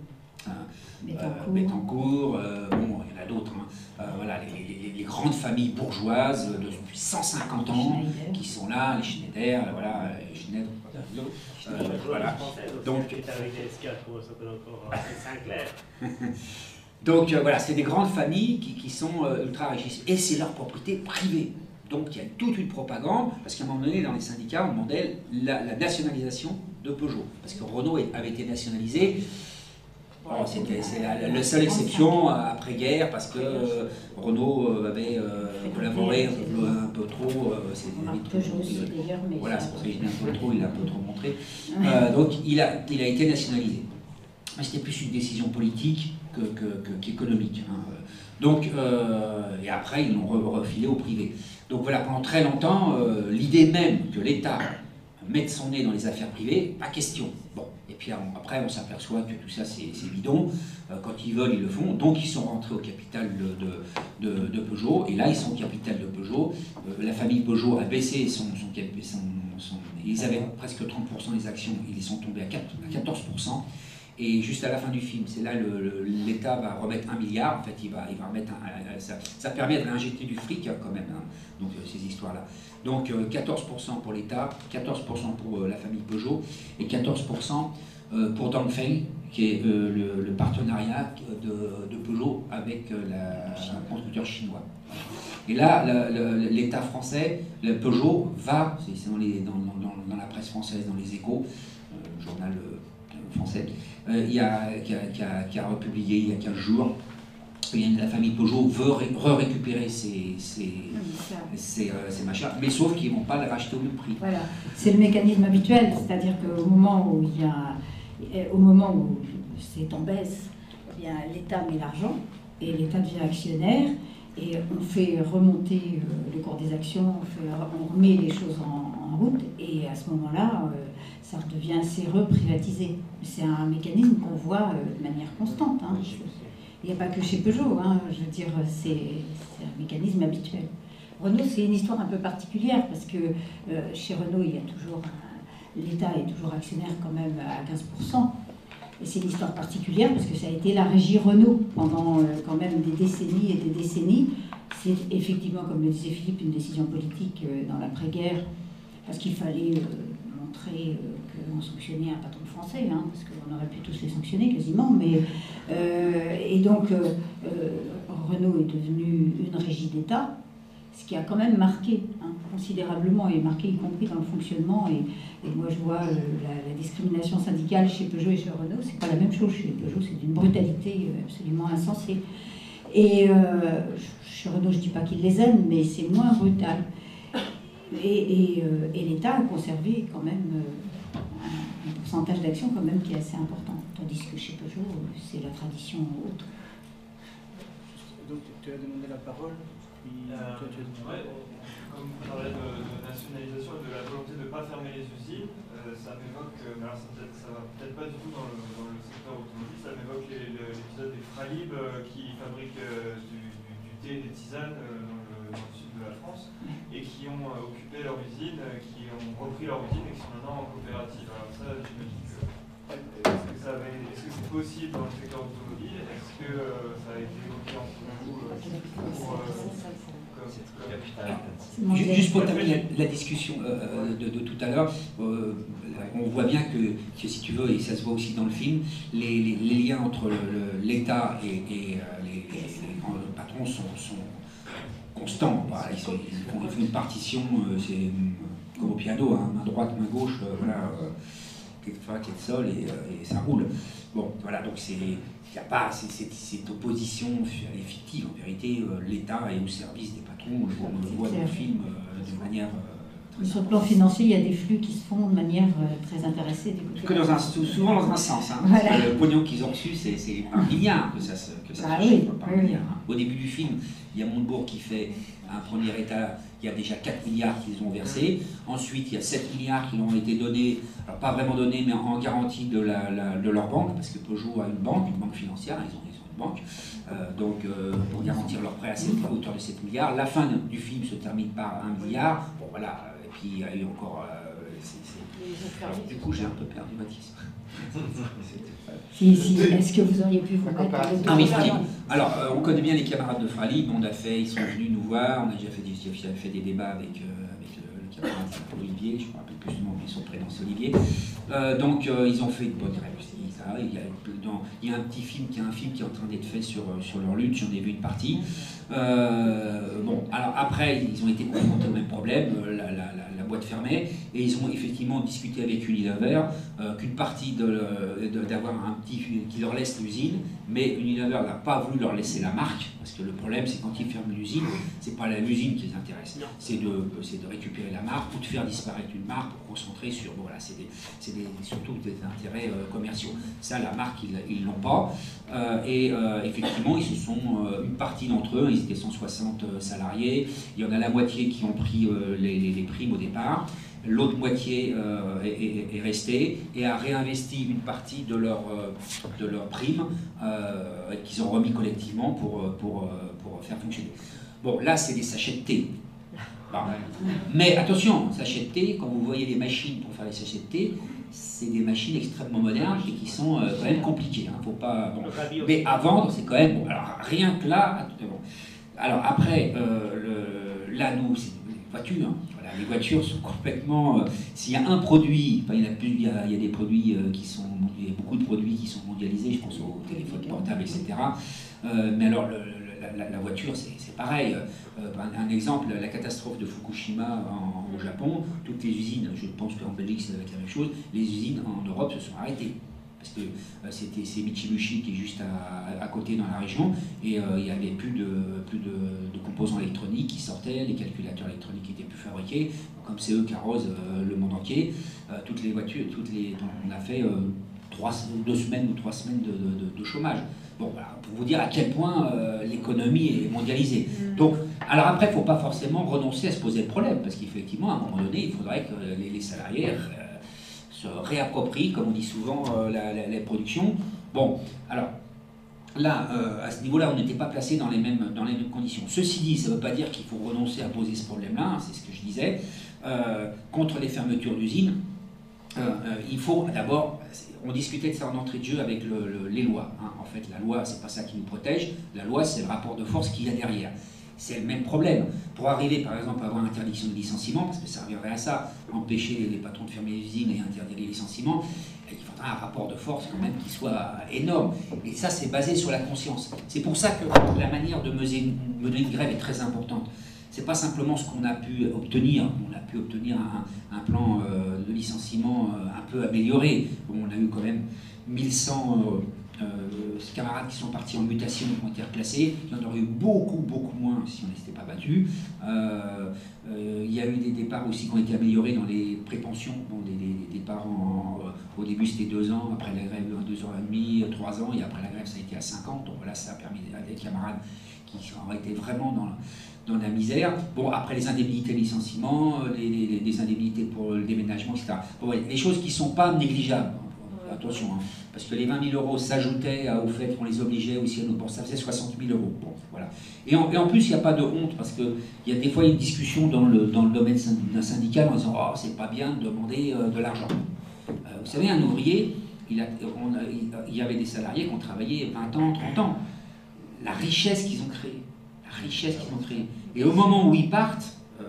Bettencourt, euh, bon, il y en a d'autres, hein. euh, voilà, les, les, les grandes familles bourgeoises euh, depuis cent cinquante ans Schneider. Qui sont là, les Schneider, voilà, les Schneider. Euh, voilà. Donc, donc euh, voilà, c'est des grandes familles qui, qui sont euh, ultra riches et c'est leur propriété privée. Donc il y a toute une propagande, parce qu'à un moment donné, dans les syndicats, on demandait la, la nationalisation de Peugeot, parce que Renault avait été nationalisé. Oh, c'était la, la seule exception après-guerre, parce que euh, Renault euh, avait euh, collaboré un peu, un peu trop. Euh, c'est voilà, c'est pour ça qu'il est un peu trop, il a un peu trop montré. Euh, donc il a, il a été nationalisé. Mais c'était plus une décision politique que, que, que, qu'économique. Hein. Donc, euh, et après, ils l'ont refilé au privé. Donc voilà, pendant très longtemps, euh, l'idée même que l'État mette son nez dans les affaires privées, pas question. Bon. Et puis après, on s'aperçoit que tout ça, c'est bidon. Euh, quand ils veulent, ils le font. Donc, ils sont rentrés au capital de, de, de, de Peugeot. Et là, ils sont au capital de Peugeot. Euh, la famille Peugeot a baissé son... son, son, son ils avaient presque trente pour cent des actions. Ils sont tombés à quatorze pour cent. Et juste à la fin du film, c'est là le l'État va remettre un milliard. En fait, il va, il va remettre un, ça, ça permet de réinjecter du fric quand même, hein, donc euh, ces histoires-là. Donc euh, quatorze pour cent pour l'État, quatorze pour cent pour euh, la famille Peugeot et quatorze pour cent euh, pour Dongfeng, qui est euh, le, le partenariat de, de Peugeot avec euh, la, un constructeur chinois. Et là, l'État français, le Peugeot va, c'est dans, les, dans, dans, dans la presse française, dans les Échos, euh, journal euh, français, euh, il y a, qui, a, qui, a, qui a republié il y a quinze jours. Il y a, la famille Peugeot veut re-récupérer ses, ses, ses, euh, ses machins, mais sauf qu'ils ne vont pas le racheter au même prix. Voilà, c'est le mécanisme habituel, c'est-à-dire qu'au moment où il y a, au moment où c'est en baisse, eh bien l'État met l'argent et l'État devient actionnaire et on fait remonter euh, le cours des actions, on, fait, on remet les choses en, en route et à ce moment-là, euh, ça devient assez reprivatisé. C'est un mécanisme qu'on voit euh, de manière constante. Hein. Il n'y a pas que chez Peugeot, hein. Je veux dire, c'est un mécanisme habituel. Renault, c'est une histoire un peu particulière parce que euh, chez Renault, il y a toujours l'État est toujours actionnaire quand même à quinze pour cent. Et c'est une histoire particulière parce que ça a été la régie Renault pendant euh, quand même des décennies et des décennies. C'est effectivement, comme le disait Philippe, une décision politique euh, dans l'après-guerre parce qu'il fallait euh, montrer euh, qu'on sanctionnait un patron français, hein, parce qu'on aurait pu tous les sanctionner quasiment. Mais, euh, et donc, euh, euh, Renault est devenu une régie d'État, ce qui a quand même marqué hein, considérablement, et marqué y compris dans le fonctionnement. Et, et moi, je vois euh, la, la discrimination syndicale chez Peugeot et chez Renault, c'est pas la même chose. Chez Peugeot, c'est d'une brutalité absolument insensée. Et euh, chez Renault, je dis pas qu'ils les aiment, mais c'est moins brutal. Et, et, euh, et l'État a conservé quand même euh, un, un pourcentage d'action quand même qui est assez important. Tandis que chez Peugeot, c'est la tradition autre. Donc tu as demandé la parole. Puis, euh, toi, tu as demandé... ouais, comme vous parlez de, de nationalisation et de la volonté de ne pas fermer les usines, euh, ça m'évoque, mais alors ça, ça va peut-être pas du tout dans le, dans le secteur automobile, ça m'évoque l'épisode des Fralib euh, qui fabriquent euh, du, du, du thé et des tisanes euh, dans, le, dans le sud de la France et qui ont euh, occupé leur usine, euh, qui ont repris leur usine et qui sont maintenant en coopérative. Alors ça, j'imagine que est-ce que ça est-ce que c'est possible dans le secteur automobile? Est-ce que euh, ça a été évoqué en vous euh, pour euh, Juste pour terminer la, la discussion euh, de, de tout à l'heure, euh, on voit bien que, que, si tu veux, et ça se voit aussi dans le film, les, les, les liens entre l'État et, et euh, les, les, les patrons sont, sont constants. Voilà, ils, sont, ils, font, ils font une partition, euh, c'est comme au piano, hein, main droite, main gauche, euh, voilà. Euh, quelquefois Quetzal et, et ça roule. Bon, voilà, donc c'est, il n'y a pas cette, cette opposition, elle est fictive. En vérité, l'État est au service des patrons, on le voit dans le film de manière... Sur le plan financier, il y a des flux qui se font de manière très intéressée. Que dans un, souvent dans un sens. Hein, voilà. Parce que le pognon qu'ils ont reçu, c'est un milliard que ça se que ça ah, se oui, par oui. milliard. Hein. Au début du film, il y a Montebourg qui fait un premier état, il y a déjà quatre milliards qu'ils ont versés. Ensuite, il y a sept milliards qui ont été donnés, alors pas vraiment donnés, mais en garantie de, la, la, de leur banque, parce que Peugeot a une banque, une banque financière, ils ont, ils ont une banque. Euh, donc, euh, pour garantir leur prêt à, cette, à hauteur de sept milliards. La fin du film se termine par un milliard. Bon, voilà. Puis il y a eu encore. Euh, c est, c est... Alors, du coup, j'ai un peu perdu Mathis. si, si. Est-ce que vous auriez pu vous mettre Ah oui, Fralib. Alors, euh, on connaît bien les camarades de Fralib. On a fait, ils sont venus nous voir. On a déjà fait des, fait des débats avec, euh, avec le, le camarade Olivier. Je ne me rappelle plus du nom, mais son prénom c'est Olivier. Euh, donc, euh, ils ont fait une bonne réussite. Il y, a, dans, il y a un petit film qui est un film qui est en train d'être fait sur, sur leur lutte. J'en ai vu une partie. Euh, bon, alors après, ils ont été confrontés au même problème. La, la, la, la boîte fermée, et ils ont effectivement discuté avec Unilever euh, qu'une partie d'avoir un petit qui leur laisse l'usine, mais Unilever n'a pas voulu leur laisser la marque, parce que le problème c'est quand ils ferment l'usine, c'est pas l'usine qui les intéresse, c'est de, de récupérer la marque ou de faire disparaître une marque pour concentrer sur, bon, voilà, c'est surtout des intérêts euh, commerciaux. Ça, la marque, ils l'ont pas, euh, et euh, effectivement, ils se sont, euh, une partie d'entre eux, ils étaient cent soixante salariés, il y en a la moitié qui ont pris euh, les, les, les primes au départ, l'autre moitié euh, est, est, est restée et a réinvesti une partie de leur, euh, de leur prime euh, qu'ils ont remis collectivement pour, pour, pour faire fonctionner. Bon, là, c'est des sachets de thé. Bon. Mais attention, sachets de thé, quand vous voyez les machines pour faire les sachets de thé, c'est des machines extrêmement modernes et qui sont euh, quand même compliquées. Hein. Faut pas, bon. Mais à vendre, c'est quand même... Bon, alors, rien que là... Bon. Alors après, euh, le, là, nous, c'est des voitures. Hein. Voilà, les voitures sont complètement... Euh, S'il y a un produit, enfin, il y en a plus, il y a, il y a des produits euh, qui sont... Il y a beaucoup de produits qui sont mondialisés, je pense aux téléphones portables, et cetera. Euh, mais alors, le, la, la, la voiture, c'est pareil. Euh, un, un exemple, la catastrophe de Fukushima en, au Japon, toutes les usines, je pense qu'en Belgique c'est la même chose, les usines en Europe se sont arrêtées. Parce que euh, c'était c'est Mitsubishi qui est juste à, à, à côté dans la région, et euh, il n'y avait plus, de, plus de, de composants électroniques qui sortaient, les calculateurs électroniques n'étaient plus fabriqués, comme c'est eux qui arrosent euh, le monde entier. Euh, toutes les voitures, toutes les, on a fait euh, trois, deux semaines ou trois semaines de, de, de chômage. Bon, voilà, pour vous dire à quel point euh, l'économie est mondialisée. Donc, alors après, il ne faut pas forcément renoncer à se poser le problème, parce qu'effectivement, à un moment donné, il faudrait que les, les salariés euh, se réapproprient, comme on dit souvent, euh, la, la, la production. Bon, alors, là, euh, à ce niveau-là, on n'était pas placé dans les mêmes, dans les mêmes conditions. Ceci dit, ça ne veut pas dire qu'il faut renoncer à poser ce problème-là, hein, c'est ce que je disais. Euh, contre les fermetures d'usines, euh, euh, il faut d'abord... On discutait de ça en entrée de jeu avec le, le, les lois. Hein. En fait, la loi, c'est pas ça qui nous protège. La loi, c'est le rapport de force qu'il y a derrière. C'est le même problème. Pour arriver, par exemple, à avoir interdiction de licenciement, parce que ça reviendrait à ça, empêcher les patrons de fermer les usines et interdire les licenciements, il faudra un rapport de force quand même qui soit énorme. Et ça, c'est basé sur la conscience. C'est pour ça que la manière de mener une grève est très importante. C'est pas simplement ce qu'on a pu obtenir. On a pu obtenir un, un plan euh, de licenciement euh, un peu amélioré. Bon, on a eu quand même mille cent euh, euh, camarades qui sont partis en mutation, qui ont été replacés. Il y en aurait eu beaucoup, beaucoup moins si on ne s'était pas battu. Euh, euh, il y a eu des départs aussi qui ont été améliorés dans les prépensions. Bon, des, des, des départs en, euh, au début c'était deux ans, après la grève deux ans et demi, trois ans, et après la grève ça a été à cinq ans. Donc voilà, ça a permis à des camarades qui auraient été vraiment dans dans la misère. Bon, après les indemnités de licenciement, les, les, les indemnités pour le déménagement, et cetera. Bon, ouais, des choses qui ne sont pas négligeables. Attention, hein, parce que les vingt mille euros s'ajoutaient au fait qu'on les obligeait aussi à nous penser, ça faisait soixante mille euros. Bon, voilà. Et, en, et en plus, il n'y a pas de honte, parce qu'il y a des fois une discussion dans le, dans le domaine d'un syndical en disant « Oh, c'est pas bien de demander euh, de l'argent. Euh, » Vous savez, un ouvrier, il, a, on a, il y avait des salariés qui ont travaillé vingt ans, trente ans. La richesse qu'ils ont créée, la richesse qu'ils ont créée. Et au moment où ils partent, euh,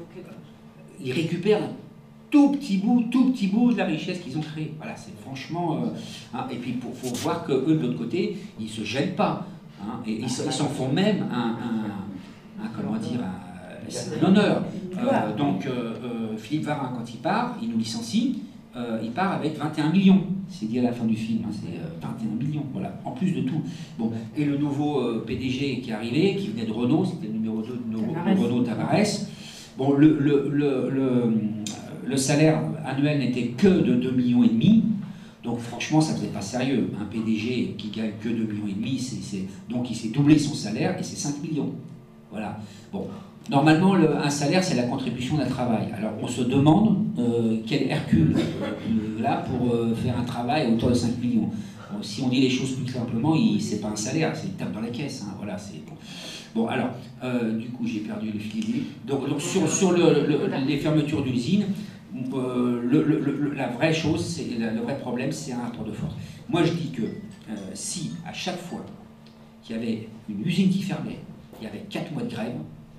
ils récupèrent un tout petit bout, tout petit bout de la richesse qu'ils ont créée. Voilà, c'est franchement... Euh, hein, et puis, il faut, faut voir qu'eux, de l'autre côté, ils ne se gênent pas. Hein, et ils s'en font même un, un, un, comment dire, un, un honneur. Euh, donc, euh, euh, Philippe Varin, quand il part, il nous licencie, euh, il part avec vingt et un millions. C'est dit à la fin du film, hein, c'est euh, vingt et un millions, voilà, en plus de tout. Bon, et le nouveau euh, P D G qui est arrivé, qui venait de Renault, c'était le numéro deux de Tavares. Renault Tavares. Bon, le, le, le, le, le salaire annuel n'était que de deux virgule cinq millions. Donc franchement, ça ne faisait pas sérieux. Un P D G qui gagne que deux virgule cinq millions, c'est, c'est, donc il s'est doublé son salaire et c'est cinq millions. Voilà. Bon, normalement, le, un salaire, c'est la contribution d'un travail. Alors on se demande euh, quel Hercule euh, là pour euh, faire un travail autour de cinq millions. Bon, si on dit les choses plus simplement, ce n'est pas un salaire, c'est une tape dans la caisse. Hein. Voilà, c'est bon. Bon, alors, euh, du coup, j'ai perdu le fil. Donc, donc sur, sur le, le, les fermetures d'usines, euh, le, le, le, la vraie chose, c'est, le vrai problème, c'est un rapport de force. Moi, je dis que euh, si, à chaque fois qu'il y avait une usine qui fermait, il y avait quatre mois de grève,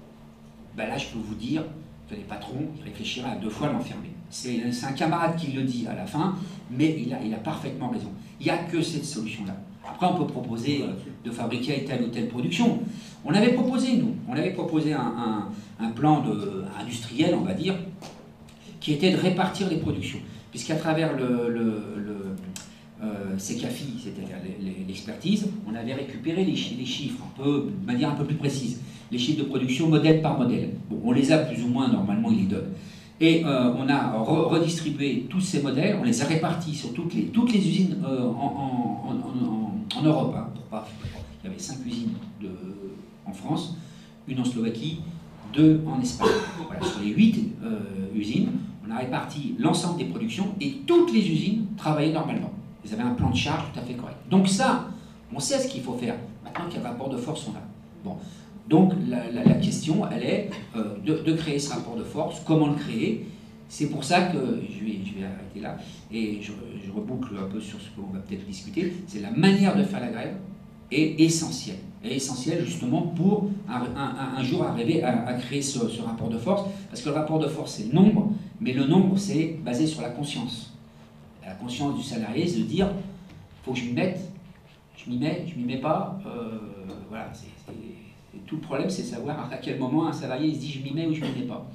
ben là, je peux vous dire que les patrons réfléchiraient à deux fois l'enfermer. C'est, c'est un camarade qui le dit à la fin, mais il a, il a parfaitement raison. Il n'y a que cette solution-là. Après, on peut proposer de fabriquer telle ou telle production. On avait proposé, nous, on avait proposé un, un, un plan de, industriel, on va dire, qui était de répartir les productions. Puisqu'à travers le, le, le euh, SECAFI, c'est-à-dire l'expertise, on avait récupéré les, les chiffres un peu, de manière un peu plus précise. Les chiffres de production modèle par modèle. Bon, on les a plus ou moins, normalement, ils les donnent. Et euh, on a re redistribué tous ces modèles, on les a répartis sur toutes les, toutes les usines euh, en, en, en, en, en Europe. Hein, pour pas, il y avait cinq usines de, en France, une en Slovaquie, deux en Espagne. Voilà, sur les huit euh, usines, on a réparti l'ensemble des productions et toutes les usines travaillaient normalement. Ils avaient un plan de charge tout à fait correct. Donc ça, on sait ce qu'il faut faire. Maintenant qu'il y a un rapport de force, on a. Bon. Donc la, la, la question, elle est euh, de, de créer ce rapport de force. Comment le créer? C'est pour ça que, je vais, je vais arrêter là, et je, je reboucle un peu sur ce qu'on va peut-être discuter, c'est la manière de faire la grève est essentielle. Est essentielle justement pour un, un, un jour arriver à, à créer ce, ce rapport de force, parce que le rapport de force c'est le nombre, mais le nombre c'est basé sur la conscience. La conscience du salarié, c'est de dire, il faut que je m'y mette, je m'y mets, je m'y mets pas, euh, voilà, c'est... Et tout le problème, c'est de savoir à quel moment un salarié il se dit je m'y mets ou je m'y mets pas.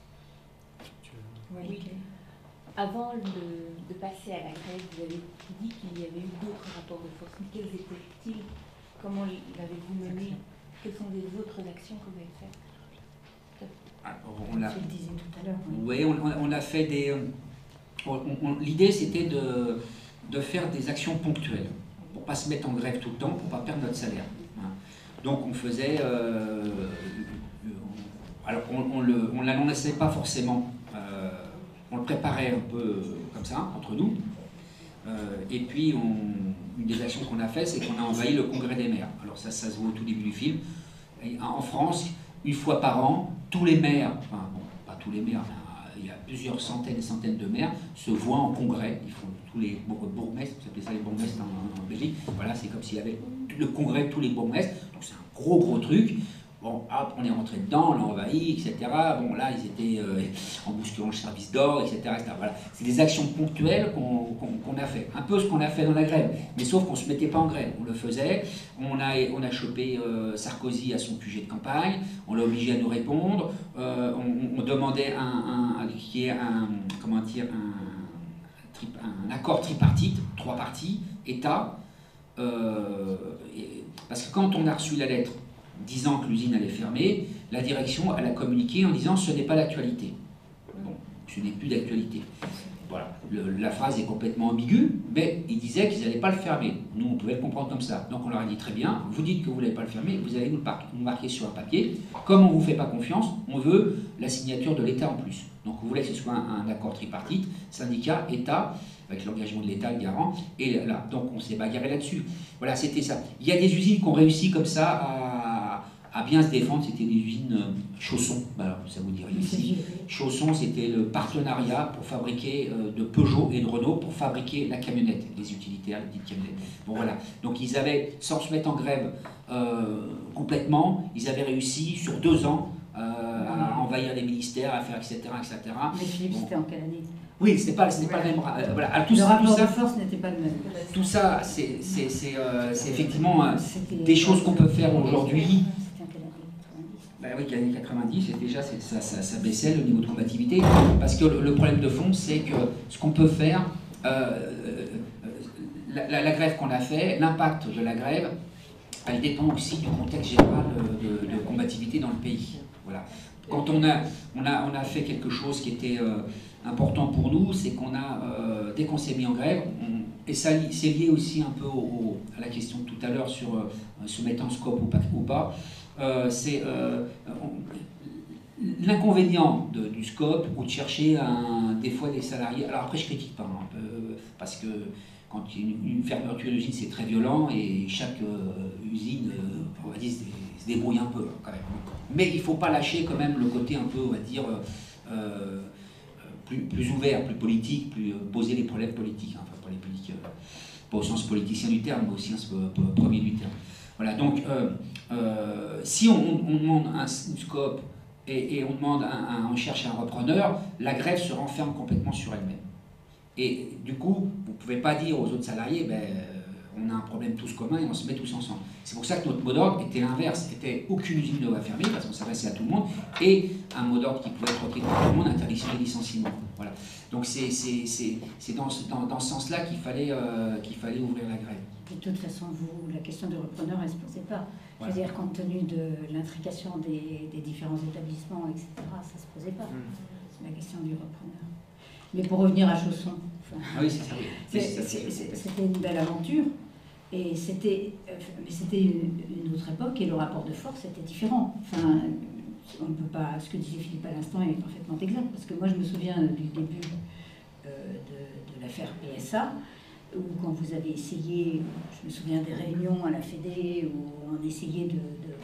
Oui. Avant de, de passer à la grève, vous avez dit qu'il y avait eu d'autres rapports de force. Mais quels étaient-ils? Comment l'avez-vous mené? Quelles sont les autres actions que vous avez faites? On l'a disait tout à l'heure. Oui, on, on, on a fait des... L'idée, c'était de, de faire des actions ponctuelles, pour ne pas se mettre en grève tout le temps, pour ne pas perdre notre salaire. Donc on faisait, euh, alors on ne l'annonçait pas forcément, euh, on le préparait un peu euh, comme ça, entre nous, euh, et puis on, une des actions qu'on a fait, c'est qu'on a envahi le congrès des maires. Alors ça, ça se voit au tout début du film. Et en France, une fois par an, tous les maires, enfin bon, pas tous les maires, il y a plusieurs centaines et centaines de maires, se voient en congrès, ils font tous les bourgmestres, vous appelez ça les bourgmestres en, en Belgique, voilà, c'est comme s'il y avait le congrès de tous les bourgmestres, donc c'est un gros gros truc. Bon, hop, on est rentré dedans, on l'a envahi, et cetera. Bon, là, ils étaient euh, en bousculant le service d'or, et cetera, et cetera. Voilà. C'est des actions ponctuelles qu'on qu'on, qu'on a fait. Un peu ce qu'on a fait dans la grève, mais sauf qu'on ne se mettait pas en grève. On le faisait. On a, on a chopé euh, Sarkozy à son Q G de campagne, on l'a obligé à nous répondre. Euh, on, on demandait un, un, un, qui est un, comment dire, un, un accord tripartite, trois parties, État. Euh, et, parce que quand on a reçu la lettre disant que l'usine allait fermer, la direction elle a communiqué en disant ce n'est pas l'actualité. Bon, ce n'est plus d'actualité. Voilà, le, la phrase est complètement ambiguë, mais ils disaient qu'ils n'allaient pas le fermer. Nous, on pouvait le comprendre comme ça. Donc on leur a dit très bien, vous dites que vous n'allez pas le fermer, vous allez nous, nous marquer sur un papier. Comme on ne vous fait pas confiance, on veut la signature de l'État en plus. Donc on voulait que ce soit un, un accord tripartite, syndicat, État, avec l'engagement de l'État, le garant, et là, donc on s'est bagarré là-dessus. Voilà, c'était ça. Il y a des usines qui ont réussi comme ça à, à bien se défendre, c'était des usines euh, Chausson, alors ça vous dirait ici. Chausson, c'était le partenariat pour fabriquer euh, de Peugeot et de Renault pour fabriquer la camionnette, les utilitaires, les petites camionnettes. Bon voilà, donc ils avaient, sans se mettre en grève euh, complètement, ils avaient réussi sur deux ans euh, à envahir les ministères, à faire et cetera et cetera. Mais Philippe, bon. C'était en quelle année? Oui, ce n'était pas, pas le même. Euh, voilà. Alors, tout, le tout rapport ça, de force n'était pas le même. Tout ça, c'est euh, effectivement euh, des choses qu'on peut faire aujourd'hui. Ben oui, les années quatre-vingt-dix, et déjà ça, ça, ça baissait le niveau de combativité, parce que le, le problème de fond, c'est que ce qu'on peut faire, euh, la, la, la grève qu'on a fait, l'impact de la grève, elle dépend aussi du contexte général de, de, de combativité dans le pays. Voilà. Quand on a, on a, on a fait quelque chose qui était euh, important pour nous, c'est qu'on a, euh, dès qu'on s'est mis en grève, on, et ça c'est lié aussi un peu au, au, à la question de tout à l'heure sur euh, se mettre en scope ou pas, ou pas euh, c'est euh, l'inconvénient du scope ou de chercher un, des fois des salariés. Alors après je critique pas, hein, euh, parce que quand il y a une, une fermeture d'usine c'est très violent et chaque euh, usine, euh, on va dire, se, se débrouille un peu hein, quand même. Mais il ne faut pas lâcher quand même le côté un peu, on va dire, euh, plus, plus ouvert, plus politique, plus euh, poser les problèmes politiques, hein, enfin pas les politiques, euh, pas au sens politicien du terme, mais au sens euh, premier du terme. Voilà, donc euh, euh, si on, on demande un, un scope et, et on, demande un, un, on cherche un repreneur, la grève se renferme complètement sur elle-même. Et du coup, vous ne pouvez pas dire aux autres salariés, ben, on a un problème tous commun et on se met tous ensemble. C'est pour ça que notre mot d'ordre était l'inverse, était aucune usine ne va fermer parce qu'on s'adressait à tout le monde, et un mot d'ordre qui pouvait être repris par tout le monde, interdiction des licenciements. Voilà. Donc c'est dans, dans, dans ce sens-là qu'il fallait, euh, qu'il fallait ouvrir la grève. De toute façon, vous, la question de repreneur, elle ne se posait pas. Voilà. Je veux dire, compte tenu de l'intrication des, des différents établissements, et cetera, ça ne se posait pas. Mmh. C'est la question du repreneur. Mais pour revenir à Chausson, enfin, ah oui, c'était une belle aventure. Et c'était une, une autre époque et le rapport de force était différent. Enfin, on ne peut pas. Ce que disait Philippe à l'instant est parfaitement exact, parce que moi je me souviens du début euh, de, de l'affaire P S A, où quand vous avez essayé, je me souviens des réunions à la Fédé, où on essayait de,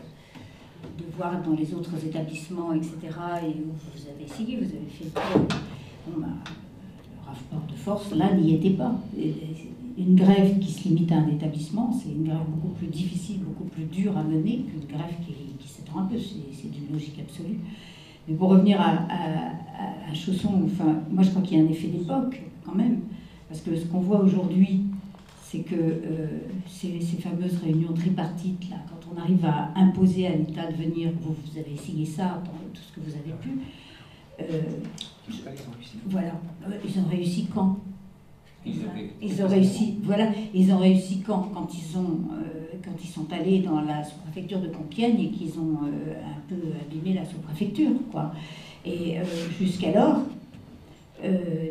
de, de voir dans les autres établissements, et cetera, et où vous avez essayé, vous avez fait le, bon, bah, le rapport de force, là, n'y était pas. Et, et, une grève qui se limite à un établissement, c'est une grève beaucoup plus difficile, beaucoup plus dure à mener qu'une grève qui, qui s'étend un peu, c'est d'une logique absolue. Mais pour revenir à, à, à Chausson, enfin, moi je crois qu'il y a un effet d'époque quand même, parce que ce qu'on voit aujourd'hui, c'est que euh, ces, ces fameuses réunions tripartites, là, quand on arrive à imposer à l'État de venir, vous, vous avez essayé ça dans tout ce que vous avez pu, euh, voilà, ils ont réussi quand ? Ils ont, ils ont réussi, voilà, ils ont réussi quand, quand ils ont, euh, quand ils sont allés dans la sous-préfecture de Compiègne et qu'ils ont euh, un peu abîmé la sous-préfecture, quoi. Et euh, jusqu'alors, euh,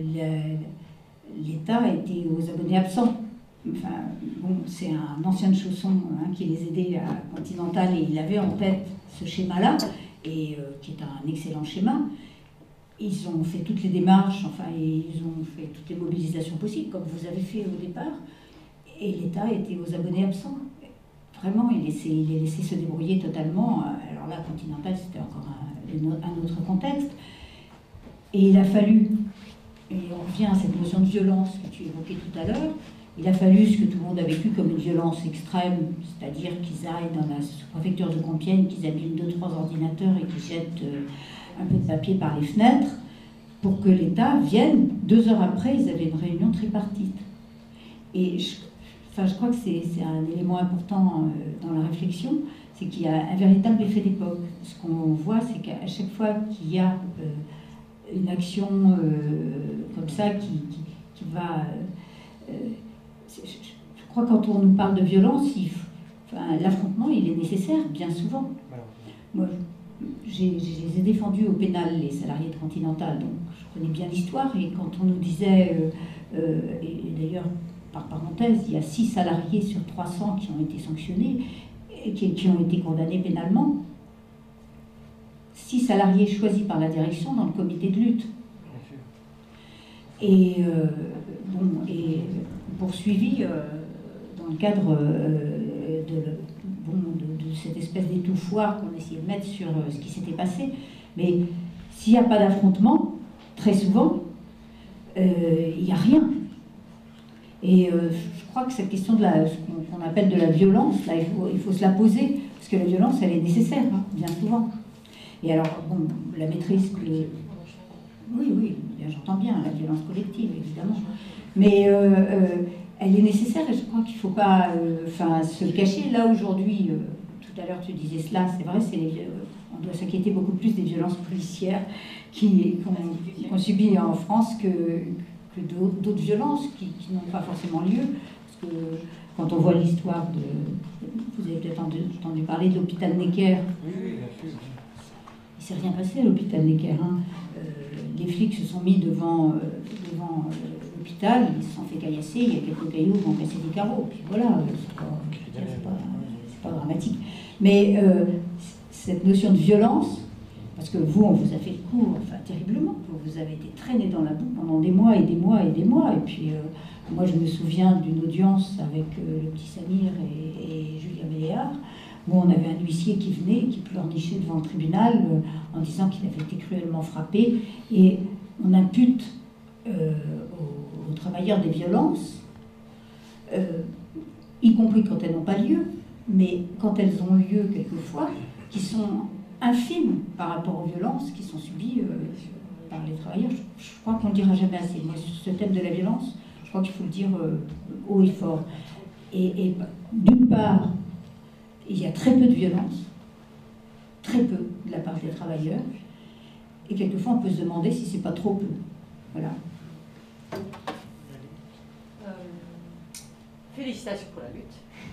l'État était aux abonnés absents. Enfin, bon, c'est un ancien de Chausson hein, qui les aidait à Continental et il avait en tête ce schéma-là, et euh, qui est un excellent schéma. Ils ont fait toutes les démarches, enfin, ils ont fait toutes les mobilisations possibles, comme vous avez fait au départ, et l'État était aux abonnés absents. Vraiment, il, laissait, il les laissait se débrouiller totalement. Alors là, Continental, c'était encore un, un autre contexte. Et il a fallu, et on revient à cette notion de violence que tu évoquais tout à l'heure, il a fallu ce que tout le monde a vécu comme une violence extrême, c'est-à-dire qu'ils aillent dans la préfecture de Compiègne, qu'ils abîment deux, trois ordinateurs et qu'ils jettent euh, un peu de papier par les fenêtres, pour que l'État vienne. Deux heures après, ils avaient une réunion tripartite. Et je, enfin, je crois que c'est un élément important euh, dans la réflexion, c'est qu'il y a un véritable effet d'époque. Ce qu'on voit, c'est qu'à chaque fois qu'il y a euh, une action euh, comme ça qui, qui, qui va... Euh, je, je crois que quand on nous parle de violence, enfin, l'affrontement, il est nécessaire, bien souvent. Moi, je les ai défendus au pénal, les salariés de Continental, donc je connais bien l'histoire. Et quand on nous disait, euh, euh, et, et d'ailleurs, par parenthèse, il y a six salariés sur trois cents qui ont été sanctionnés, et qui, qui ont été condamnés pénalement. Six salariés choisis par la direction dans le comité de lutte. Et, euh, bon, et poursuivis euh, dans le cadre euh, de... Bon, de, de cette espèce d'étouffoir qu'on essayait de mettre sur euh, ce qui s'était passé. Mais s'il n'y a pas d'affrontement, très souvent, euh, il n'y a rien. Et euh, je crois que cette question de la, ce qu'on qu'on appelle de la violence, là, il faut, il faut se la poser, parce que la violence, elle est nécessaire, hein, bien souvent. Et alors, bon, la maîtrise que... Oui, oui, j'entends bien, la violence collective, évidemment. Mais... Euh, euh, elle est nécessaire et je crois qu'il ne faut pas euh, enfin, se le cacher. Là, aujourd'hui, euh, de toute tout à l'heure tu disais cela, c'est vrai, c'est les, on doit s'inquiéter beaucoup plus des violences policières qui, qu'on, qu'on subit en France que, que d'autres violences qui, qui n'ont pas forcément lieu. Parce que quand on voit l'histoire de... Vous avez peut-être entendu, entendu parler de l'hôpital Necker. Oui, oui, bien sûr. Il ne s'est rien passé à l'hôpital Necker. Hein. Euh, les flics se sont mis devant, euh, devant euh, l'hôpital, ils se sont fait caillasser, il y a quelques cailloux qui ont cassé des carreaux. Puis voilà, c'est pas, c'est pas, c'est pas dramatique. Mais euh, cette notion de violence, parce que vous, on vous a fait le coup, enfin terriblement, vous avez été traîné dans la boue pendant des mois et des mois et des mois. Et puis euh, moi, je me souviens d'une audience avec euh, le petit Samir et, et Julien Béléard, où on avait un huissier qui venait, qui pleurnichait devant le tribunal euh, en disant qu'il avait été cruellement frappé. Et on impute euh, aux, aux travailleurs des violences, euh, y compris quand elles n'ont pas lieu, mais quand elles ont lieu quelquefois, qui sont infimes par rapport aux violences qui sont subies euh, par les travailleurs. Je, je crois qu'on ne le dira jamais assez. Moi, sur ce thème de la violence, je crois qu'il faut le dire euh, haut et fort. Et, et d'une part, il y a très peu de violence, très peu de la part des travailleurs, et quelquefois on peut se demander si c'est pas trop peu. Voilà. Euh, félicitations pour la lutte.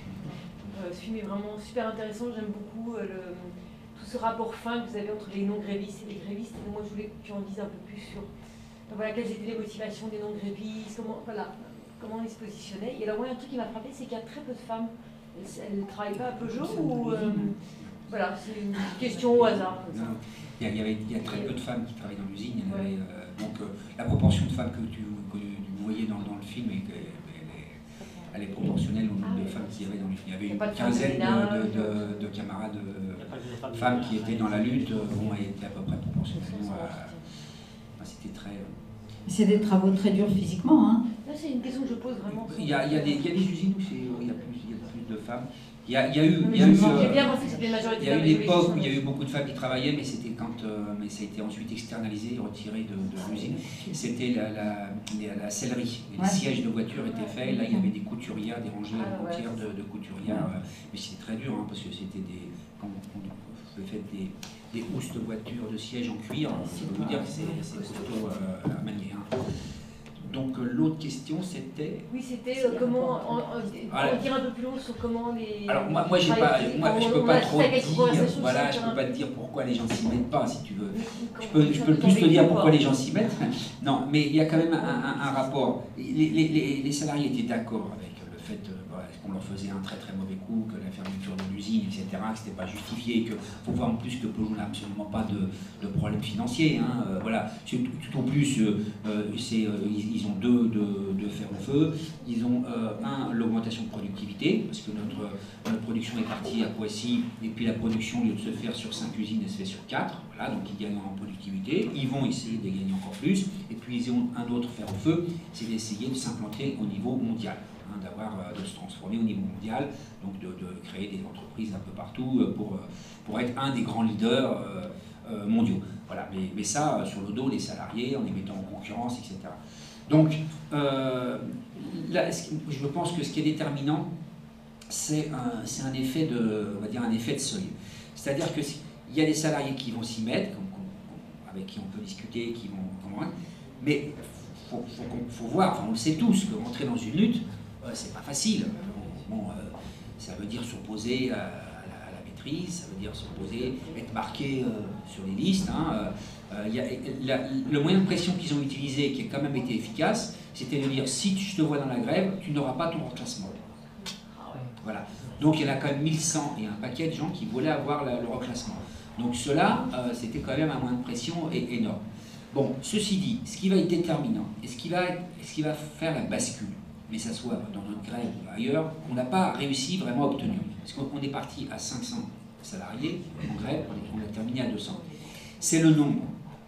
Euh, ce film est vraiment super intéressant, j'aime beaucoup euh, le, tout ce rapport fin que vous avez entre les non-grévistes et les grévistes. Et moi je voulais que tu en dises un peu plus sur euh, voilà, quelles étaient les motivations des non-grévistes, comment, voilà, comment ils se positionnaient. Et alors moi, un truc qui m'a frappé, c'est qu'il y a très peu de femmes. Elles ne travaillent pas à Peugeot ou... Euh, voilà, c'est une question au hasard. Comme ça. Non, il, y a, il, y avait, il y a très peu de femmes qui travaillent dans l'usine. Ouais. Euh, donc euh, la proportion de femmes que tu, que tu voyais dans, dans le film, est, elle, est, elle est proportionnelle au nombre ah, de femmes qu'il y avait dans l'usine. Il y avait une quinzaine de, de, de, de camarades de femmes qui étaient dans la lutte, bon, elle était à peu près proportionnellement à... Enfin, c'était très... C'est des travaux très durs physiquement. Hein. Là, c'est une question que je pose vraiment. Il y a, il y a, des, il y a des usines où il y a plus, il y a plus de femmes. Il y a, il y a eu, il y a eu, il y a eu une époque où il y a eu beaucoup de femmes qui travaillaient, mais c'était quand, euh, mais ça a été ensuite externalisé, retiré de, de l'usine. C'était la, la, la, la sellerie. Les ouais. sièges de voitures étaient faits. Là, il y avait des couturières, des rangées ah, entières ouais. de, de couturières. Ouais. Mais c'était très dur, hein, parce que c'était des, quand on fait des, des housses de voitures, de sièges en cuir. Je peux vous dire que c'est plutôt euh, à manier. Hein. Donc euh, l'autre question c'était... Oui, c'était euh, comment... On, on, alors, on dire un peu plus long sur comment les... Alors moi, moi, j'ai pas, moi je peux pas trop te dire, voilà, je peux pas te dire pourquoi les gens s'y mettent pas, si tu veux. Je peux, je peux plus te dire pourquoi les gens s'y mettent. Non, mais il y a quand même un, un, un rapport. Les, les, les, les salariés étaient d'accord avec le fait euh, voilà, qu'on leur faisait un très très mauvais coup, que la fermeture de l'usine, et cetera, que c'était pas justifié, qu'il faut voir en plus que Peugeot n'a absolument pas de, de problème financier. Hein, euh, voilà, tout, tout au plus, euh, c'est, euh, ils, ils ont deux de, de fer au feu. Ils ont euh, un, l'augmentation de productivité, parce que notre, notre production est partie à Poissy, et puis la production, au lieu de se faire sur cinq usines, elle se fait sur quatre. Voilà, donc ils gagnent en productivité. Ils vont essayer de gagner encore plus. Et puis ils ont un autre fer au feu, c'est d'essayer de s'implanter au niveau mondial. D'avoir, de se transformer au niveau mondial, donc de, de créer des entreprises un peu partout pour, pour être un des grands leaders euh, mondiaux. Voilà, mais, mais ça, sur le dos des salariés, en les mettant en concurrence, et cetera. Donc, euh, là, je pense que ce qui est déterminant, c'est un, un effet de, on va dire un effet de seuil. C'est-à-dire qu'il y a des salariés qui vont s'y mettre, comme, comme, avec qui on peut discuter, qui vont convaincre, mais il faut, faut, faut voir, enfin, on le sait tous, que rentrer dans une lutte, Euh, c'est pas facile. Bon, euh, ça veut dire s'opposer à, à, à la maîtrise, ça veut dire s'opposer, être marqué euh, sur les listes. Hein. Euh, y a, la, le moyen de pression qu'ils ont utilisé, qui a quand même été efficace, c'était de dire si je te vois dans la grève, tu n'auras pas ton reclassement. Voilà. Donc il y en a quand même mille cent et un paquet de gens qui voulaient avoir la, le reclassement. Donc cela, euh, c'était quand même un moyen de pression et, énorme. Bon, ceci dit, ce qui va être déterminant, et ce qui va, être, ce qui va faire la bascule, mais ça soit dans notre grève ou ailleurs, on n'a pas réussi vraiment à obtenir. Parce qu'on est parti à cinq cents salariés en grève, on a terminé à deux cents. C'est le nombre.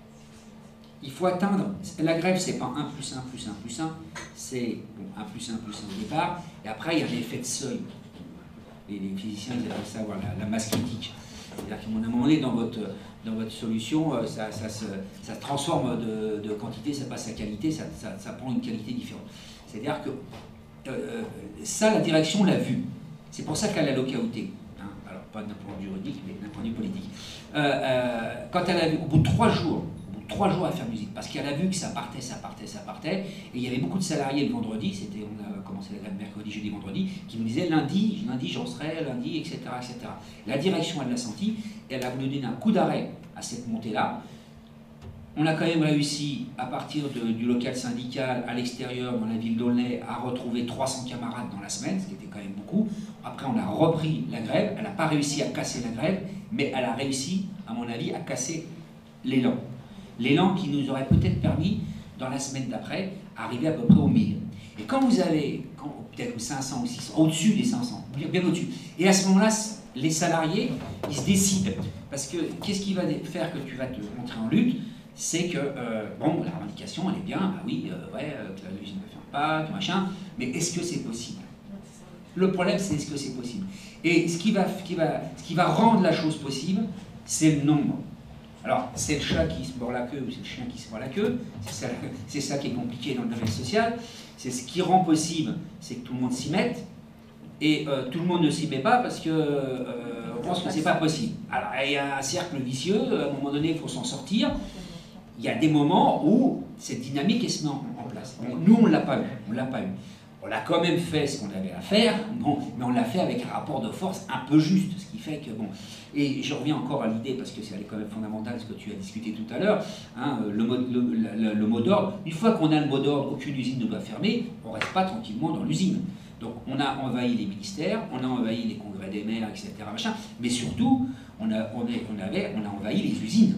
Il faut atteindre, la grève c'est pas un plus un plus un plus un, c'est bon, un plus un plus un au départ, et après il y a un effet de seuil. Les, les physiciens ils appellent ça avoir la, la masse critique. C'est-à-dire qu'à un moment donné, dans votre, dans votre solution, ça, ça, se, ça se transforme de, de quantité, ça passe à qualité, ça, ça, ça prend une qualité différente. C'est-à-dire que euh, ça, la direction l'a vu. C'est pour ça qu'elle a lockouté. Hein. Alors, pas d'un point de vue juridique, mais d'un point de vue politique. Euh, euh, quand elle a vu, au bout de trois jours, au bout de trois jours à faire musique, parce qu'elle a vu que ça partait, ça partait, ça partait, et il y avait beaucoup de salariés le vendredi, c'était, on a commencé la grève mercredi, jeudi, vendredi, qui nous disaient lundi, lundi j'en serai, lundi, et cetera, et cetera. La direction, elle l'a senti, et elle a voulu donner un coup d'arrêt à cette montée-là. On a quand même réussi, à partir de, du local syndical à l'extérieur, dans la ville d'Aulnay, à retrouver trois cents camarades dans la semaine, ce qui était quand même beaucoup. Après, on a repris la grève. Elle n'a pas réussi à casser la grève, mais elle a réussi, à mon avis, à casser l'élan. L'élan qui nous aurait peut-être permis, dans la semaine d'après, d'arriver à peu près aux mille. Et quand vous avez, peut-être cinq cents ou six cents, au-dessus des cinq cents, bien au-dessus, et à ce moment-là, les salariés, ils se décident. Parce que qu'est-ce qui va faire que tu vas te montrer en lutte? C'est que, euh, bon, la revendication, elle est bien, ah oui, euh, ouais, euh, que l'usine ne ferme pas, que machin, mais est-ce que c'est possible? Le problème, c'est est-ce que c'est possible? Et ce qui, va, qui va, ce qui va rendre la chose possible, c'est le nombre. Alors, c'est le chat qui se mord la queue ou c'est le chien qui se mord la queue, c'est ça, c'est ça qui est compliqué dans le domaine social. C'est ce qui rend possible, c'est que tout le monde s'y mette, et euh, tout le monde ne s'y met pas parce que euh, on pense que c'est pas possible. Alors, il y a un cercle vicieux, à un moment donné, il faut s'en sortir. Il y a des moments où cette dynamique elle se met en, en place. Bon, nous, on ne l'a pas eu. On l'a pas eu. On a quand même fait ce qu'on avait à faire, bon, mais on l'a fait avec un rapport de force un peu juste, ce qui fait que, bon... Et je reviens encore à l'idée, parce que c'est quand même fondamental, ce que tu as discuté tout à l'heure, hein, le, mot, le, le, le mot d'ordre. Une fois qu'on a le mot d'ordre, aucune usine ne doit fermer, on ne reste pas tranquillement dans l'usine. Donc on a envahi les ministères, on a envahi les congrès des maires, et cetera, machin, mais surtout, on a, on, est, on, avait, on a envahi les usines.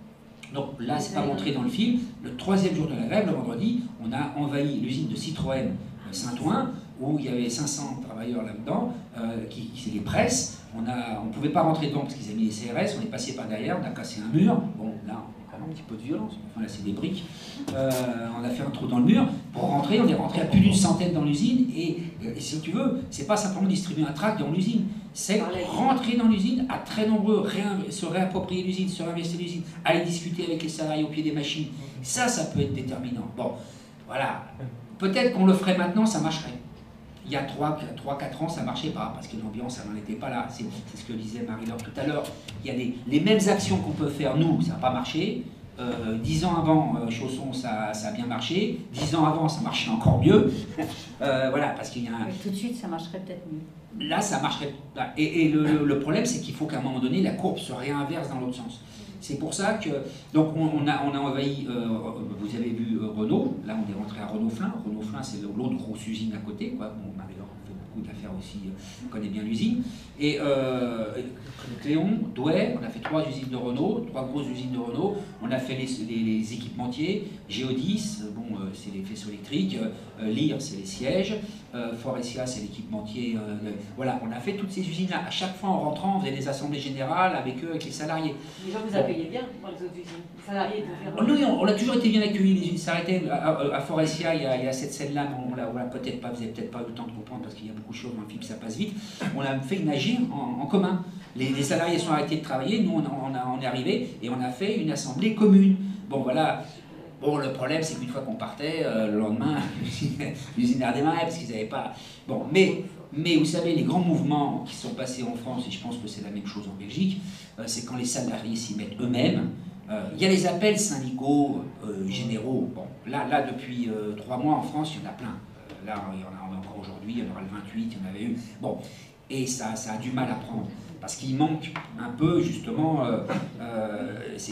Donc là, c'est pas montré dans le film. Le troisième jour de la grève, le vendredi, on a envahi l'usine de Citroën Saint-Ouen, où il y avait cinq cents travailleurs là-dedans, euh, qui, qui c'est les presses. On a, on ne pouvait pas rentrer dedans parce qu'ils avaient mis les C R S, on est passé par derrière, on a cassé un mur. Bon, là, on a un petit peu de violence, enfin là, c'est des briques. Euh, on a fait un trou dans le mur. Pour rentrer, on est rentré à plus d'une centaine dans l'usine. Et, et si tu veux, c'est pas simplement distribuer un tract dans l'usine, c'est rentrer dans l'usine, à très nombreux, se réapproprier l'usine, se réinvestir l'usine, aller discuter avec les salariés au pied des machines. Ça, ça peut être déterminant. Bon, voilà. Peut-être qu'on le ferait maintenant, ça marcherait. Il y a trois quatre ans, ça ne marchait pas, parce que l'ambiance, elle n'en était pas là. C'est ce que disait Marie-Laure tout à l'heure. Il y a les, les mêmes actions qu'on peut faire, nous, ça n'a pas marché. Euh, dix ans avant, euh, Chausson, ça, ça a bien marché. Dix ans avant, ça marchait encore mieux. euh, voilà, parce qu'il y a un... Tout de suite, ça marcherait peut-être mieux. Là, ça marcherait. Et, et le, le, le problème, c'est qu'il faut qu'à un moment donné, la courbe se réinverse dans l'autre sens. C'est pour ça que, donc on, on, a, on a envahi, euh, vous avez vu euh, Renault, là on est rentré à Renault-Flin. Renault-Flin, c'est l'autre grosse usine à côté, quoi. Bon, Marie-Laure fait beaucoup d'affaires aussi, euh, connaît bien l'usine. Et euh, Cléon, Douai, on a fait trois usines de Renault, trois grosses usines de Renault. On a fait les, les, les équipementiers, Géodis, bon, euh, c'est les faisceaux électriques, euh, Lear, c'est les sièges, euh, Forestia, c'est l'équipementier. Euh, voilà, on a fait toutes ces usines-là. À chaque fois en rentrant, on faisait des assemblées générales avec eux, avec les salariés. Les gens vous a payé bien dans les autres usines. Les salariés étaient oh, nous, on, on a toujours été bien accueillis. Les usines s'arrêtaient. À, à, à Forestia, il y, a, il y a cette scène-là, on l'a peut-être pas, vous n'avez peut-être pas eu le temps de comprendre parce qu'il y a beaucoup de choses dans le film, ça passe vite. On a fait une agir en, en commun. Les, les salariés sont arrêtés de travailler, nous on, on, a, on est arrivés et on a fait une assemblée commune. Bon voilà. Bon, le problème, c'est qu'une fois qu'on partait, euh, le lendemain, l'usine a redémarré parce qu'ils n'avaient pas... Bon, mais, mais vous savez, les grands mouvements qui sont passés en France, et je pense que c'est la même chose en Belgique, euh, c'est quand les salariés s'y mettent eux-mêmes. Euh, il y a les appels syndicaux euh, généraux. Bon, là, là depuis euh, trois mois en France, il y en a plein. Euh, là, il y en a encore aujourd'hui, il y en aura le vingt-huit, il y en avait eu. Bon, et ça, ça a du mal à prendre. Parce qu'il manque un peu, justement, euh, euh, c'est...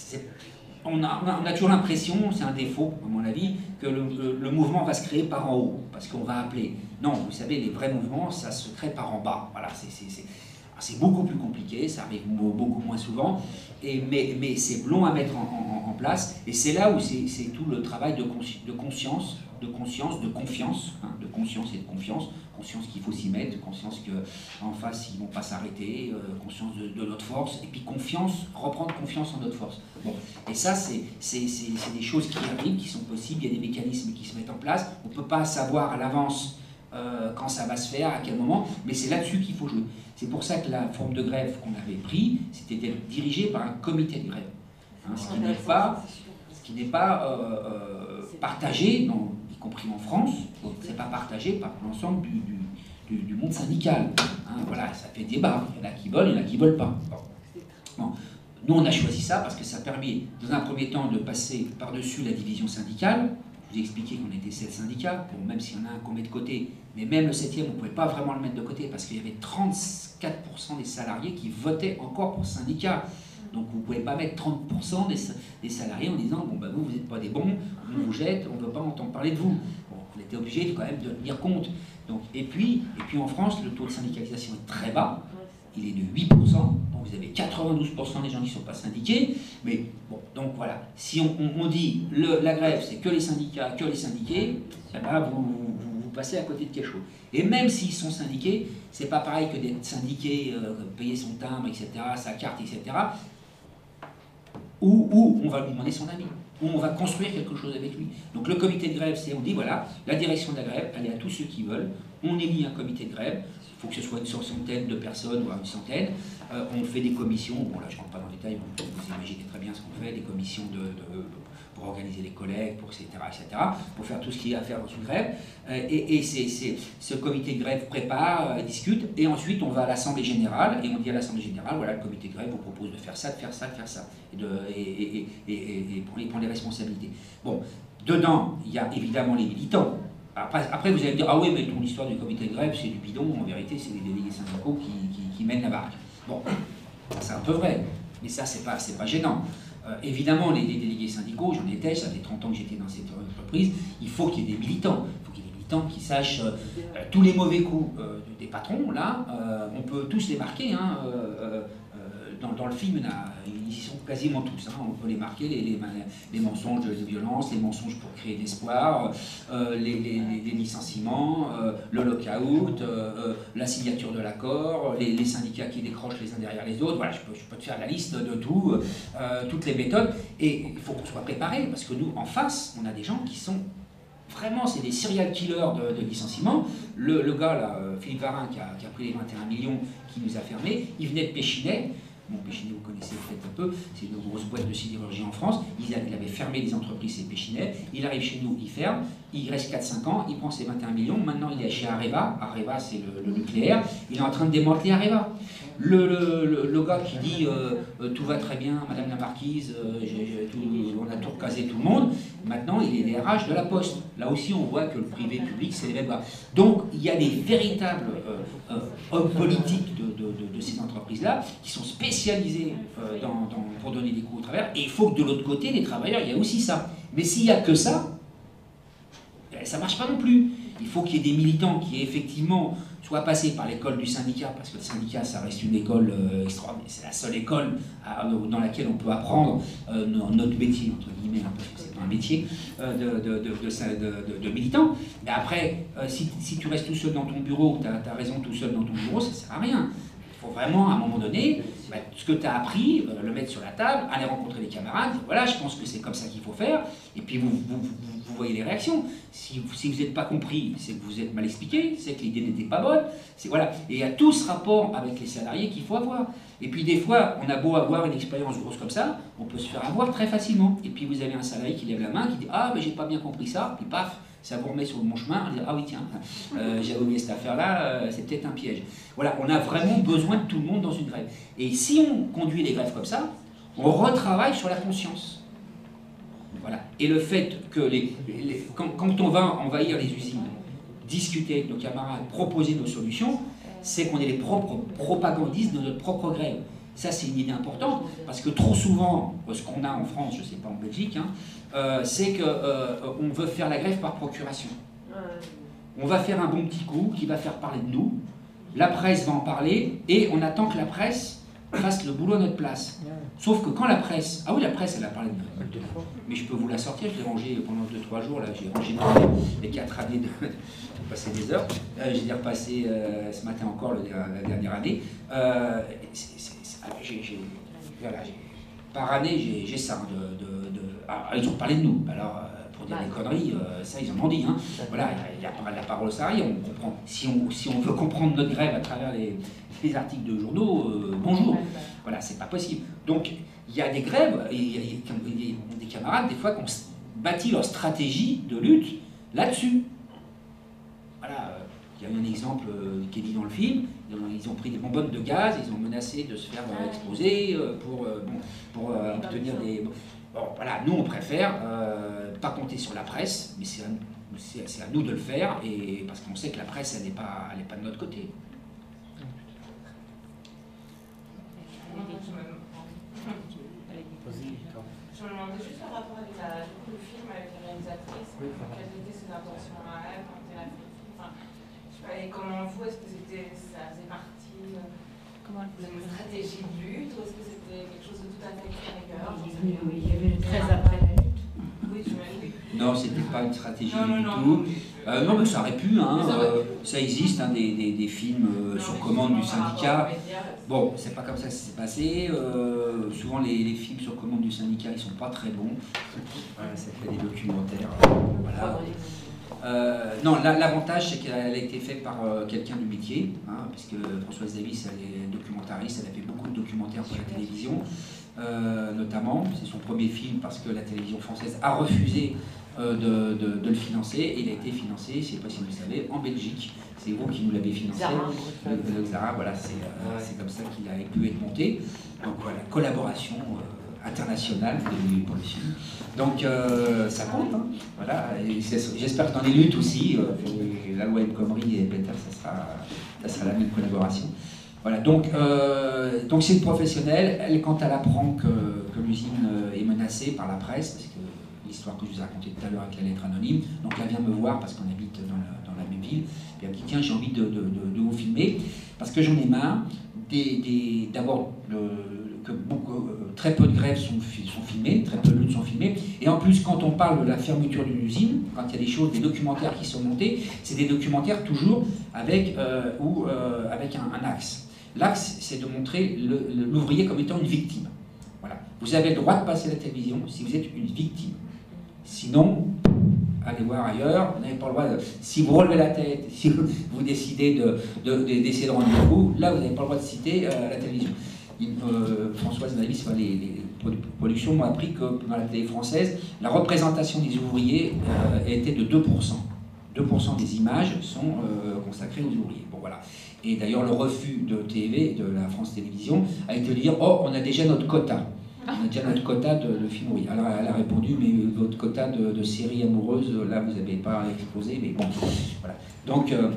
On a, on a toujours l'impression, c'est un défaut à mon avis, que le, le, le mouvement va se créer par en haut, parce qu'on va appeler. Non, vous savez, les vrais mouvements, ça se crée par en bas. Voilà, c'est beaucoup plus compliqué, ça arrive beaucoup moins souvent, et, mais, mais c'est long à mettre en, en, en place, et c'est là où c'est tout le travail de, consci, de conscience, de conscience, de confiance, hein, de conscience et de confiance, conscience qu'il faut s'y mettre, conscience qu'en face ils ne vont pas s'arrêter, euh, conscience de, de notre force, et puis confiance, reprendre confiance en notre force. Bon. Et ça, c'est des choses qui arrivent, qui sont possibles, il y a des mécanismes qui se mettent en place, on ne peut pas savoir à l'avance euh, quand ça va se faire, à quel moment, mais c'est là-dessus qu'il faut jouer. C'est pour ça que la forme de grève qu'on avait prise, c'était d'être dirigé par un comité de grève, hein, ce qui n'est pas, ce qui n'est pas euh, euh, partagé, non, y compris en France, c'est pas partagé par l'ensemble du, du, du, du monde syndical. Hein, voilà, ça fait débat. Il y en a qui veulent, il y en a qui ne veulent pas. Bon. Bon. Nous, on a choisi ça parce que ça permet, dans un premier temps, de passer par-dessus la division syndicale. Je vous ai expliqué qu'on était sept syndicats, bon, même s'il y en a un qu'on met de côté, mais même le septième, on ne pouvait pas vraiment le mettre de côté parce qu'il y avait trente-quatre pour cent des salariés qui votaient encore pour syndicat. Donc vous ne pouvez pas mettre trente pour cent des, des salariés en disant bon, bah, vous, vous n'êtes pas des bons, on vous jette, on ne veut pas entendre parler de vous. Bon, on était obligé quand même de tenir compte. Donc, et, puis, et puis en France, le taux de syndicalisation est très bas. Il est de huit pour cent, donc vous avez quatre-vingt-douze pour cent des gens qui ne sont pas syndiqués, mais bon, donc voilà, si on, on, on dit le, la grève c'est que les syndicats, que les syndiqués, eh ben vous, vous, vous passez à côté de quelque chose. Et même s'ils sont syndiqués, c'est pas pareil que d'être syndiqué, euh, payer son timbre, et cetera, sa carte, et cetera, où, où on va lui demander son avis, où on va construire quelque chose avec lui. Donc le comité de grève, c'est, on dit voilà, la direction de la grève, elle est à tous ceux qui veulent, on élit un comité de grève, il faut que ce soit une soixantaine de personnes, voire une centaine. Euh, on fait des commissions, bon là je ne rentre pas dans le détail, vous, vous imaginez très bien ce qu'on fait, des commissions de, de, pour organiser les collègues, pour et cetera, et cetera, pour faire tout ce qu'il y a à faire dans une grève. Euh, et et c'est, c'est, ce comité de grève prépare, euh, discute, et ensuite on va à l'Assemblée Générale, et on dit à l'Assemblée Générale, voilà, le comité de grève vous propose de faire ça, de faire ça, de faire ça, et, de, et, et, et, et, et prendre, prendre les responsabilités. Bon, dedans, il y a évidemment les militants. Après, après, vous allez me dire, ah oui, mais ton histoire du comité de grève, c'est du bidon, en vérité, c'est les délégués syndicaux qui, qui, qui mènent la barque. Bon, c'est un peu vrai, mais ça, c'est pas, c'est pas gênant. Euh, évidemment, les, les délégués syndicaux, j'en étais, ça fait trente ans que j'étais dans cette entreprise, il faut qu'il y ait des militants. Il faut qu'il y ait des militants qui sachent euh, euh, tous les mauvais coups euh, des patrons, là, euh, on peut tous les marquer, hein, euh, euh, dans, dans le film, là, ils y sont quasiment tous, hein, on peut les marquer, les, les, les mensonges de violence, les mensonges pour créer l'espoir, euh, les, les, les licenciements, euh, le lock-out, euh, la signature de l'accord, les, les syndicats qui décrochent les uns derrière les autres, voilà, je peux, je peux te faire la liste de tout, euh, toutes les méthodes, et il faut qu'on soit préparé, parce que nous, en face, on a des gens qui sont vraiment, c'est des serial killers de, de licenciement. Le, le gars, là, Philippe Varin, qui a, qui a pris les vingt et un millions, qui nous a fermés, il venait de Péchinet. Bon, Péchinet, vous connaissez peut-être un peu, c'est une grosse boîte de sidérurgie en France. Il avait fermé les entreprises, c'est Péchinet. Il arrive chez nous, il ferme, il reste quatre cinq ans, il prend ses vingt et un millions. Maintenant, il est chez Areva. Areva, c'est le, le nucléaire. Il est en train de démanteler Areva. Le, le, le, le gars qui dit euh, euh, tout va très bien, Madame la Marquise, euh, j'ai, j'ai tout, on a tout recasé tout le monde. Maintenant, il est les R H de la Poste. Là aussi, on voit que le privé public, c'est les mêmes gars. Donc, il y a des véritables euh, euh, hommes politiques de, de, de, de ces entreprises-là qui sont spécialisés euh, dans, dans, pour donner des coups au travers. Et il faut que de l'autre côté, les travailleurs, il y a aussi ça. Mais s'il n'y a que ça, ça ne marche pas non plus. Il faut qu'il y ait des militants qui, effectivement, soient passés par l'école du syndicat, parce que le syndicat, ça reste une école euh, extraordinaire. C'est la seule école à, dans laquelle on peut apprendre euh, notre métier, entre guillemets, hein, parce que c'est pas un métier, euh, de, de, de, de, de, de militant. Mais après, euh, si, si tu restes tout seul dans ton bureau, tu as raison tout seul dans ton bureau, ça ne sert à rien. Il faut vraiment, à un moment donné, bah, ce que tu as appris, euh, le mettre sur la table, aller rencontrer les camarades, dire, voilà, je pense que c'est comme ça qu'il faut faire, et puis vous, vous, vous, vous voyez les réactions. Si, si vous n'êtes pas compris, c'est que vous êtes mal expliqué, c'est que l'idée n'était pas bonne, c'est, voilà. Et il y a tout ce rapport avec les salariés qu'il faut avoir. Et puis des fois, on a beau avoir une expérience grosse comme ça, on peut se faire avoir très facilement. Et puis vous avez un salarié qui lève la main, qui dit, ah, mais j'ai pas bien compris ça, puis paf, ça vous remet sur le bon chemin, on dit, ah oui tiens, euh, j'avais oublié cette affaire-là, euh, c'est peut-être un piège. Voilà, on a vraiment besoin de tout le monde dans une grève. Et si on conduit les grèves comme ça, on retravaille sur la conscience. Voilà. Et le fait que, les, les, quand, quand on va envahir les usines, discuter avec nos camarades, proposer nos solutions, c'est qu'on est les propres propagandistes de notre propre grève. Ça, c'est une idée importante, parce que trop souvent, ce qu'on a en France, je ne sais pas en Belgique, hein, euh, c'est qu'on euh, veut faire la grève par procuration. On va faire un bon petit coup qui va faire parler de nous, la presse va en parler, et on attend que la presse fasse le boulot à notre place. Sauf que quand la presse... Ah oui, la presse, elle a parlé de nous. Mais je peux vous la sortir, je l'ai rangée pendant deux trois jours, là, j'ai rangé les quatre années de... J'ai passé des heures, euh, j'ai repassé euh, ce matin encore le, la dernière année. Euh, c'est, c'est, c'est, j'ai, j'ai, voilà, j'ai, par année, j'ai ça. De, de, de, ah, ils ont parlé de nous. Alors, euh, pour dire des conneries, euh, ça, ils en ont dit. Hein. Voilà, il y a, il y a la parole au salarié. On comprend. Si on, si on veut comprendre notre grève à travers les, les articles de journaux, euh, bonjour. Voilà, c'est pas possible. Donc, il y a des grèves, et il y a, il y a des camarades, des fois, qui ont bâti leur stratégie de lutte là-dessus. Voilà. Il y a eu un exemple euh, qui est dit dans le film. Ils ont, ils ont pris des bonbonnes de gaz, ils ont menacé de se faire euh, exploser euh, pour, euh, bon, pour euh, obtenir des... Bon, voilà, nous on préfère euh, pas compter sur la presse, mais c'est à, c'est à nous de le faire, et, parce qu'on sait que la presse, elle n'est pas, elle n'est pas de notre côté. Je me demandais juste par rapport avec la, le film, avec la réalisatrice, oui, quelles étaient ses intentions à elle quand elle a fait le film, enfin, je sais pas, et comment vous, est-ce que c'était, ça faisait partie euh, comment d'une stratégie de lutte, ou est-ce que c'était quelque chose de tout à fait extérieur? Oui, il y avait le treize après la lutte. Oui, j'imagine. Non, c'était pas une stratégie non, non, du non, tout. Non, euh, non, mais ça aurait pu, hein, ça, euh, ça existe, hein, des, des, des films euh, non, sur commande du syndicat. Bon, c'est pas comme ça que ça s'est passé. Euh, souvent, les, les films sur commande du syndicat, ils sont pas très bons. Voilà, ça fait des documentaires. Euh, voilà. Euh, non, l'avantage, c'est qu'elle a été faite par euh, quelqu'un du métier, hein, puisque Françoise Davis, elle est documentariste, elle a fait beaucoup de documentaires pour la télévision. Euh, notamment, c'est son premier film parce que la télévision française a refusé euh, de, de, de le financer, et il a été financé, je ne sais pas si vous le savez, en Belgique. C'est vous qui nous l'avez financé. Zara. Le, le Zara, voilà, c'est euh, ouais. comme ça qu'il a pu être monté. Donc voilà, collaboration euh, internationale pour le film. Donc euh, ça compte, hein. Voilà, j'espère que dans les luttes aussi, euh, la loi El Khomri et Peter, ça sera, ça sera la même collaboration. Voilà, donc euh, donc c'est une professionnelle. Elle, quand elle apprend que, que l'usine est menacée par la presse, parce que l'histoire que je vous ai racontée tout à l'heure avec la lettre anonyme, donc elle vient me voir parce qu'on habite dans la, dans la même ville, et elle me dit tiens, j'ai envie de, de, de, de vous filmer, parce que j'en ai marre des, des, d'abord que beaucoup, euh, très peu de grèves sont, sont filmées, très peu de luttes sont filmées, et en plus quand on parle de la fermeture d'une usine, quand il y a des choses, des documentaires qui sont montés, c'est des documentaires toujours avec, euh, ou, euh, avec un, un axe. L'axe, c'est de montrer l'ouvrier comme étant une victime. Voilà. Vous avez le droit de passer à la télévision si vous êtes une victime. Sinon, allez voir ailleurs, vous n'avez pas le droit de... Si vous relevez la tête, si vous, vous décidez d'essayer de, de, de rendre le coup, là, vous n'avez pas le droit de citer euh, la télévision. Il, euh, Françoise Davis, enfin, les, les productions m'ont appris que dans la télé française, la représentation des ouvriers euh, était de deux pour cent. deux pour cent des images sont euh, consacrées aux ouvriers. Bon, voilà. Et d'ailleurs, le refus de T V, de la France Télévisions, a été de dire « Oh, on a déjà notre quota. On a déjà notre quota de, de films ouvriers. » Alors, elle a répondu « Mais votre quota de, de séries amoureuses, là, vous n'avez pas exposé. » Mais bon, voilà. Donc, euh,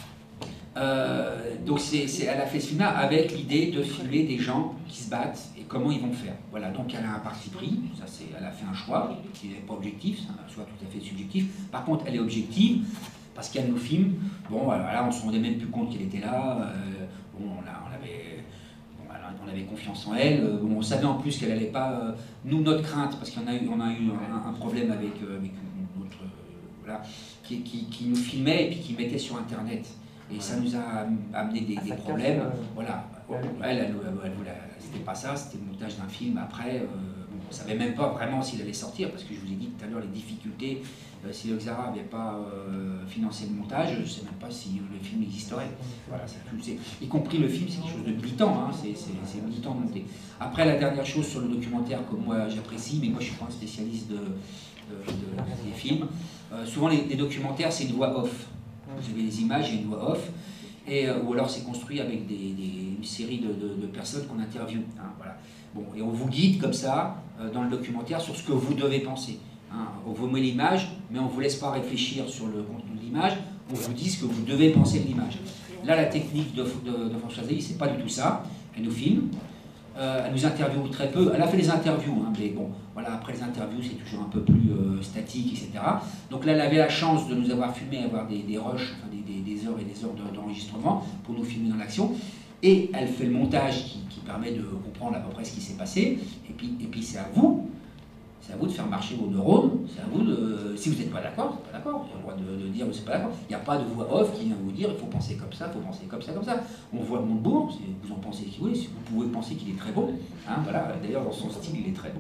euh, donc c'est, c'est, elle a fait ce film-là avec l'idée de filmer des gens qui se battent et comment ils vont faire. Voilà, donc elle a un parti pris, ça, c'est, elle a fait un choix qui n'est pas objectif, c'est un choix tout à fait subjectif. Par contre, elle est objective, parce qu'elle nous filme. Bon, alors là, on ne se rendait même plus compte qu'elle était là. Euh, bon, on, a, on, avait, bon, on avait confiance en elle. Euh, bon, on savait en plus qu'elle n'allait pas... Euh, nous, notre crainte, parce qu'on a eu, on a eu un, un problème avec, euh, avec une autre... Euh, voilà, qui, qui, qui nous filmait et puis qui mettait sur Internet. Et ça nous a amené des, des problèmes. Euh, voilà. Elle, elle, elle, elle voulait... C'était pas ça, c'était le montage d'un film. Après, euh, on ne savait même pas vraiment s'il allait sortir, parce que je vous ai dit tout à l'heure les difficultés. Euh, si le Xara n'avait pas euh, financé le montage, je ne sais même pas si le film existerait. Voilà, c'est tout, c'est, y compris le film, c'est quelque chose de militant, hein, c'est, c'est, c'est militant de monter. Après, la dernière chose sur le documentaire que moi j'apprécie, mais moi je ne suis pas un spécialiste de, de, de, des films, euh, souvent les, les documentaires c'est une voix off. Vous avez des images et une voix off. Et, euh, ou alors c'est construit avec des, des, une série de, de, de personnes qu'on interviewe. Hein, voilà. Bon, et on vous guide comme ça euh, dans le documentaire sur ce que vous devez penser. Hein. On vous met l'image, mais on ne vous laisse pas réfléchir sur le contenu de l'image, on vous dit ce que vous devez penser de l'image. Là, la technique de, de, de Françoise Davis, c'est pas du tout ça. Elle nous filme, euh, elle nous interviewe très peu. Elle a fait des interviews, hein, mais bon, voilà, après les interviews, c'est toujours un peu plus euh, statique, et cetera. Donc là, elle avait la chance de nous avoir filmé, avoir des, des rushs, enfin, des, des, des heures et des heures de, d'enregistrement pour nous filmer dans l'action. Et elle fait le montage qui, qui permet de comprendre à peu près ce qui s'est passé. Et puis, et puis c'est à vous, c'est à vous de faire marcher vos neurones. C'est à vous de, si vous n'êtes pas d'accord, vous n'êtes pas d'accord. Vous avez le droit de, de dire vous n'êtes pas d'accord. Il n'y a pas de voix off qui vient vous dire il faut penser comme ça, il faut penser comme ça, comme ça. On voit Montebourg, vous en pensez qui voulez, vous pouvez penser qu'il est très bon. Hein, voilà. D'ailleurs, dans son style, il est très bon.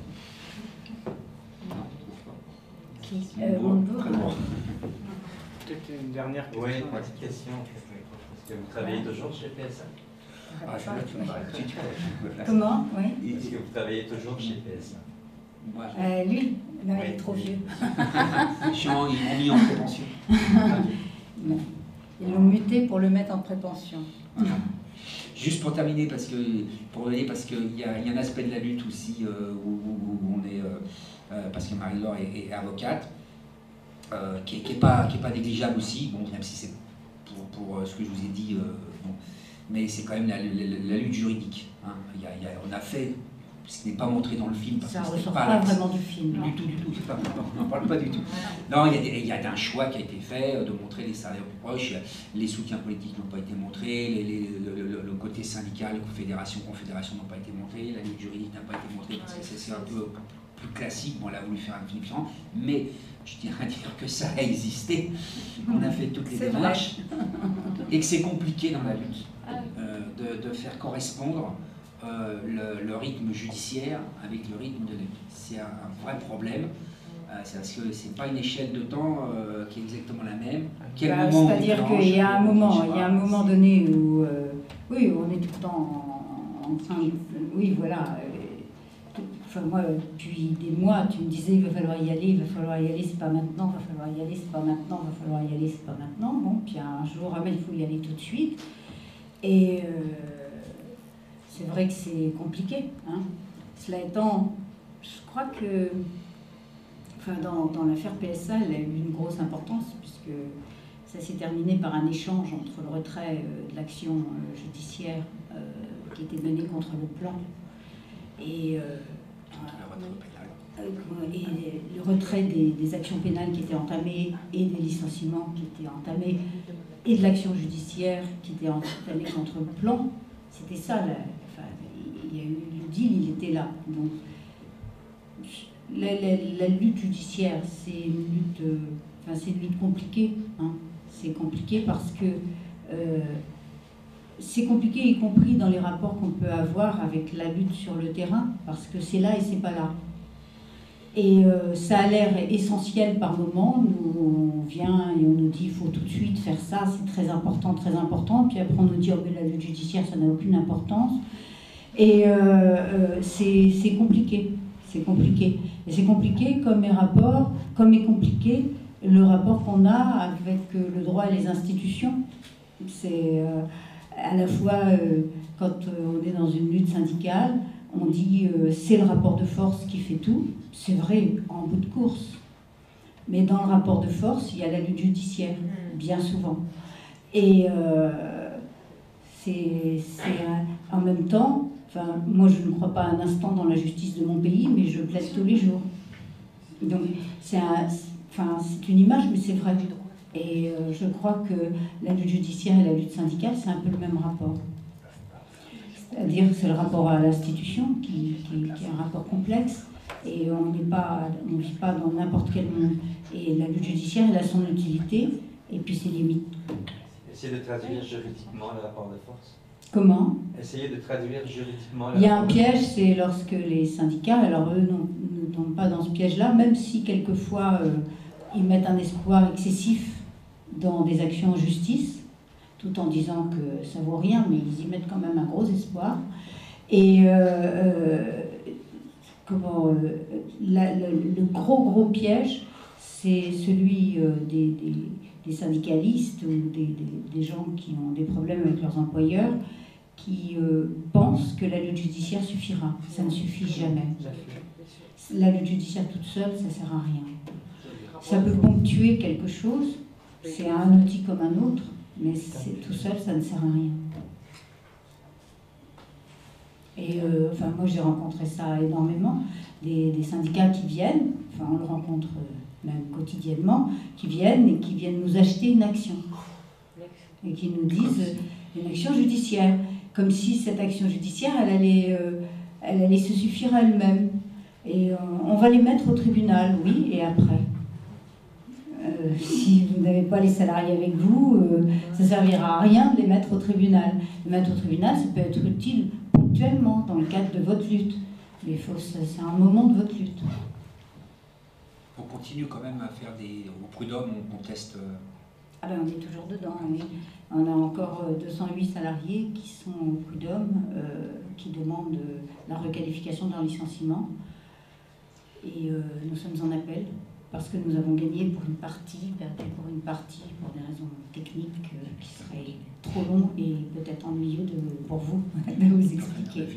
Qui euh, Montebourg, très bon. Peut-être une dernière question. Oui, une petite question. Est-ce que vous travaillez toujours chez P S A? Ah, je vais tu me parles tout de suite. Comment? Oui. Est-ce que vous travaillez toujours chez P S A? Moi, euh, lui, non, oui. il est trop vieux. Chiant, ils m'ont mis en prévention. Non. Ils l'ont muté pour le mettre en prépension. Voilà. Juste pour terminer, parce que pour revenir, parce qu'il y, y a un aspect de la lutte aussi euh, où, où, où on est, euh, euh, parce que Marie-Laure est, est avocate, euh, qui n'est qui est pas, qui est pas négligeable aussi, bon, même si c'est pour, pour euh, ce que je vous ai dit, euh, bon, mais c'est quand même la, la, la lutte juridique. Hein. Il y a, il y a, on a fait ce qui n'est pas montré dans le film. Parce ça ne que ressort pas, pas vraiment du film. Du tout, du tout. Pas, on n'en parle pas du tout. Non, il y, a des, il y a un choix qui a été fait de montrer les salaires plus proches. Les soutiens politiques n'ont pas été montrés. Les, les, le, le, le côté syndical, confédération, confédération n'ont pas été montrés. La lutte juridique n'a pas été montrée parce que c'est un peu plus classique. Bon, on a voulu faire un film différent. Mais je tiens à dire que ça a existé. On a fait toutes les démarches. Et que c'est compliqué dans la lutte euh, de, de faire correspondre Euh, le, le rythme judiciaire avec le rythme de la lutte. C'est un, un vrai problème. Euh, c'est parce que c'est pas une échelle de temps euh, qui est exactement la même. Quel bah, moment c'est-à-dire qu'il y a un moment, il y a un moment donné où, euh, oui, on est tout le temps en, en train de, oui, voilà. Euh, enfin, moi, depuis des mois, tu me disais, il va falloir y aller, il va falloir y aller, c'est pas maintenant, il va falloir y aller, c'est pas maintenant, il va falloir y aller, c'est pas maintenant. Bon, puis un jour, ah, mais il faut y aller tout de suite. Et euh, c'est vrai que c'est compliqué. Hein. Cela étant, je crois que enfin, dans, dans l'affaire P S A, elle a eu une grosse importance, puisque ça s'est terminé par un échange entre le retrait euh, de l'action euh, judiciaire euh, qui était menée contre le plan et, euh, euh, et le retrait des, des actions pénales qui étaient entamées et des licenciements qui étaient entamés et de l'action judiciaire qui était entamée contre le plan. C'était ça, la, enfin, il y a eu le deal, il était là. Donc, la, la, la lutte judiciaire, c'est une lutte, euh, enfin, c'est une lutte compliquée. Hein. C'est compliqué parce que euh, c'est compliqué, y compris dans les rapports qu'on peut avoir avec la lutte sur le terrain, parce que c'est là et c'est pas là. Et euh, ça a l'air essentiel par moment. Nous, on vient et on nous dit il faut tout de suite faire ça, c'est très important, très important. Puis après, on nous dit oh, mais la lutte judiciaire, ça n'a aucune importance. Et euh, euh, c'est compliqué. C'est compliqué. Et c'est compliqué comme les rapports, comme est compliqué le rapport qu'on a avec euh, le droit et les institutions. C'est euh, à la fois euh, quand euh, on est dans une lutte syndicale, on dit euh, c'est le rapport de force qui fait tout. C'est vrai en bout de course. Mais dans le rapport de force, il y a la lutte judiciaire, bien souvent. Et euh, c'est en même temps, enfin, moi je ne crois pas un instant dans la justice de mon pays, mais je plaide tous les jours. Donc c'est un, enfin, c'est une image, mais c'est vrai. Et euh, je crois que la lutte judiciaire et la lutte syndicale, c'est un peu le même rapport. C'est-à-dire que c'est le rapport à l'institution qui, qui, qui est un rapport complexe. Et on n'est pas, on vit pas dans n'importe quel monde. Et la lutte judiciaire, elle a son utilité, et puis ses limites. Essayez de traduire juridiquement le rapport de force. Comment? Essayez de traduire juridiquement le Il y a un rapport piège, c'est lorsque les syndicats, alors eux non, ne tombent pas dans ce piège-là, même si quelquefois euh, ils mettent un espoir excessif dans des actions en justice, tout en disant que ça vaut rien, mais ils y mettent quand même un gros espoir. Et euh, euh, comment, euh, la, le, le gros gros piège, c'est celui euh, des, des, des syndicalistes ou des, des, des gens qui ont des problèmes avec leurs employeurs, qui euh, pensent que la lutte judiciaire suffira. Ça ne suffit jamais. La lutte judiciaire toute seule, ça ne sert à rien. Ça peut ponctuer quelque chose, c'est un outil comme un autre, mais tout seul, ça ne sert à rien. Et euh, enfin, moi, j'ai rencontré ça énormément, des, des syndicats qui viennent, enfin, on le rencontre même quotidiennement, qui viennent et qui viennent nous acheter une action. Et qui nous disent une action judiciaire, comme si cette action judiciaire, elle allait, euh, elle allait se suffire à elle-même. Et euh, on va les mettre au tribunal, oui, et après euh, si vous n'avez pas les salariés avec vous, euh, ça ne servira à rien de les mettre au tribunal. Les mettre au tribunal, ça peut être utile ponctuellement dans le cadre de votre lutte. Mais c'est un moment de votre lutte. On continue quand même à faire des... Au prud'homme, on conteste... Euh... Ah ben on est toujours dedans, oui. On a encore deux cent huit salariés qui sont au prud'homme, euh, qui demandent la requalification de leur licenciement. Et euh, nous sommes en appel parce que nous avons gagné pour une partie, perdu pour une partie, pour des raisons techniques euh, qui seraient trop longs et peut-être ennuyeux de, pour vous de vous expliquer.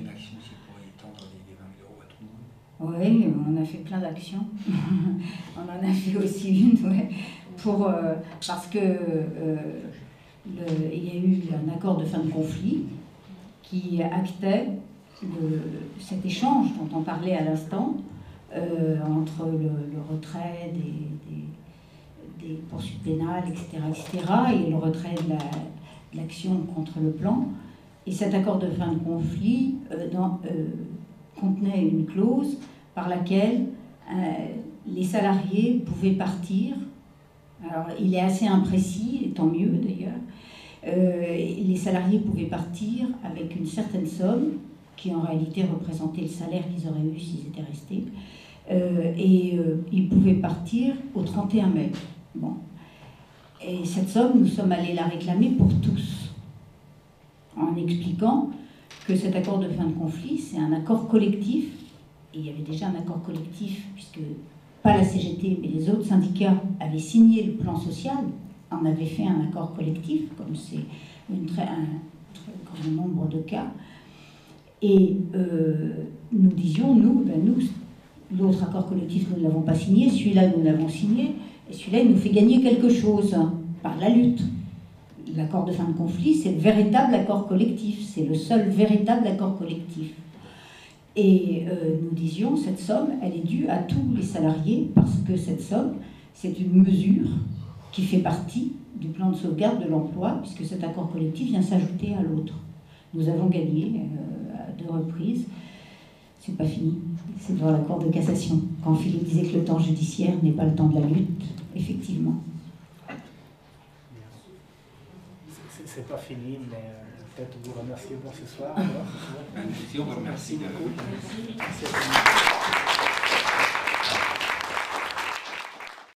Oui, on a fait plein d'actions. On en a fait aussi une, ouais, pour, euh, parce que euh, le, il y a eu un accord de fin de conflit qui actait le, cet échange dont on parlait à l'instant euh, entre le, le retrait des, des, des poursuites pénales, et cetera, et cetera, et le retrait de la, de l'action contre le plan. Et cet accord de fin de conflit euh, dans, euh, contenait une clause par laquelle euh, les salariés pouvaient partir. Alors, il est assez imprécis, et tant mieux d'ailleurs. Euh, les salariés pouvaient partir avec une certaine somme, qui en réalité représentait le salaire qu'ils auraient eu s'ils étaient restés. Euh, et euh, ils pouvaient partir au trente et un mai. Bon. Et cette somme, nous sommes allés la réclamer pour tous, en expliquant que cet accord de fin de conflit, c'est un accord collectif, et il y avait déjà un accord collectif, puisque pas la C G T, mais les autres syndicats avaient signé le plan social, en avaient fait un accord collectif, comme c'est un très, un très grand nombre de cas. Et euh, nous disions, nous, ben nous, l'autre accord collectif, nous ne l'avons pas signé, celui-là, nous l'avons signé, et celui-là, il nous fait gagner quelque chose, hein, par la lutte. L'accord de fin de conflit, c'est le véritable accord collectif, c'est le seul véritable accord collectif. Et euh, nous disions, cette somme, elle est due à tous les salariés, parce que cette somme, c'est une mesure qui fait partie du plan de sauvegarde de l'emploi, puisque cet accord collectif vient s'ajouter à l'autre. Nous avons gagné euh, à deux reprises. C'est pas fini, c'est devant la Cour de cassation. Quand Philippe disait que le temps judiciaire n'est pas le temps de la lutte, effectivement. C'est pas fini, mais euh, peut-être vous remercier pour ce soir. Alors. Merci, on vous remercie. Merci beaucoup. Merci.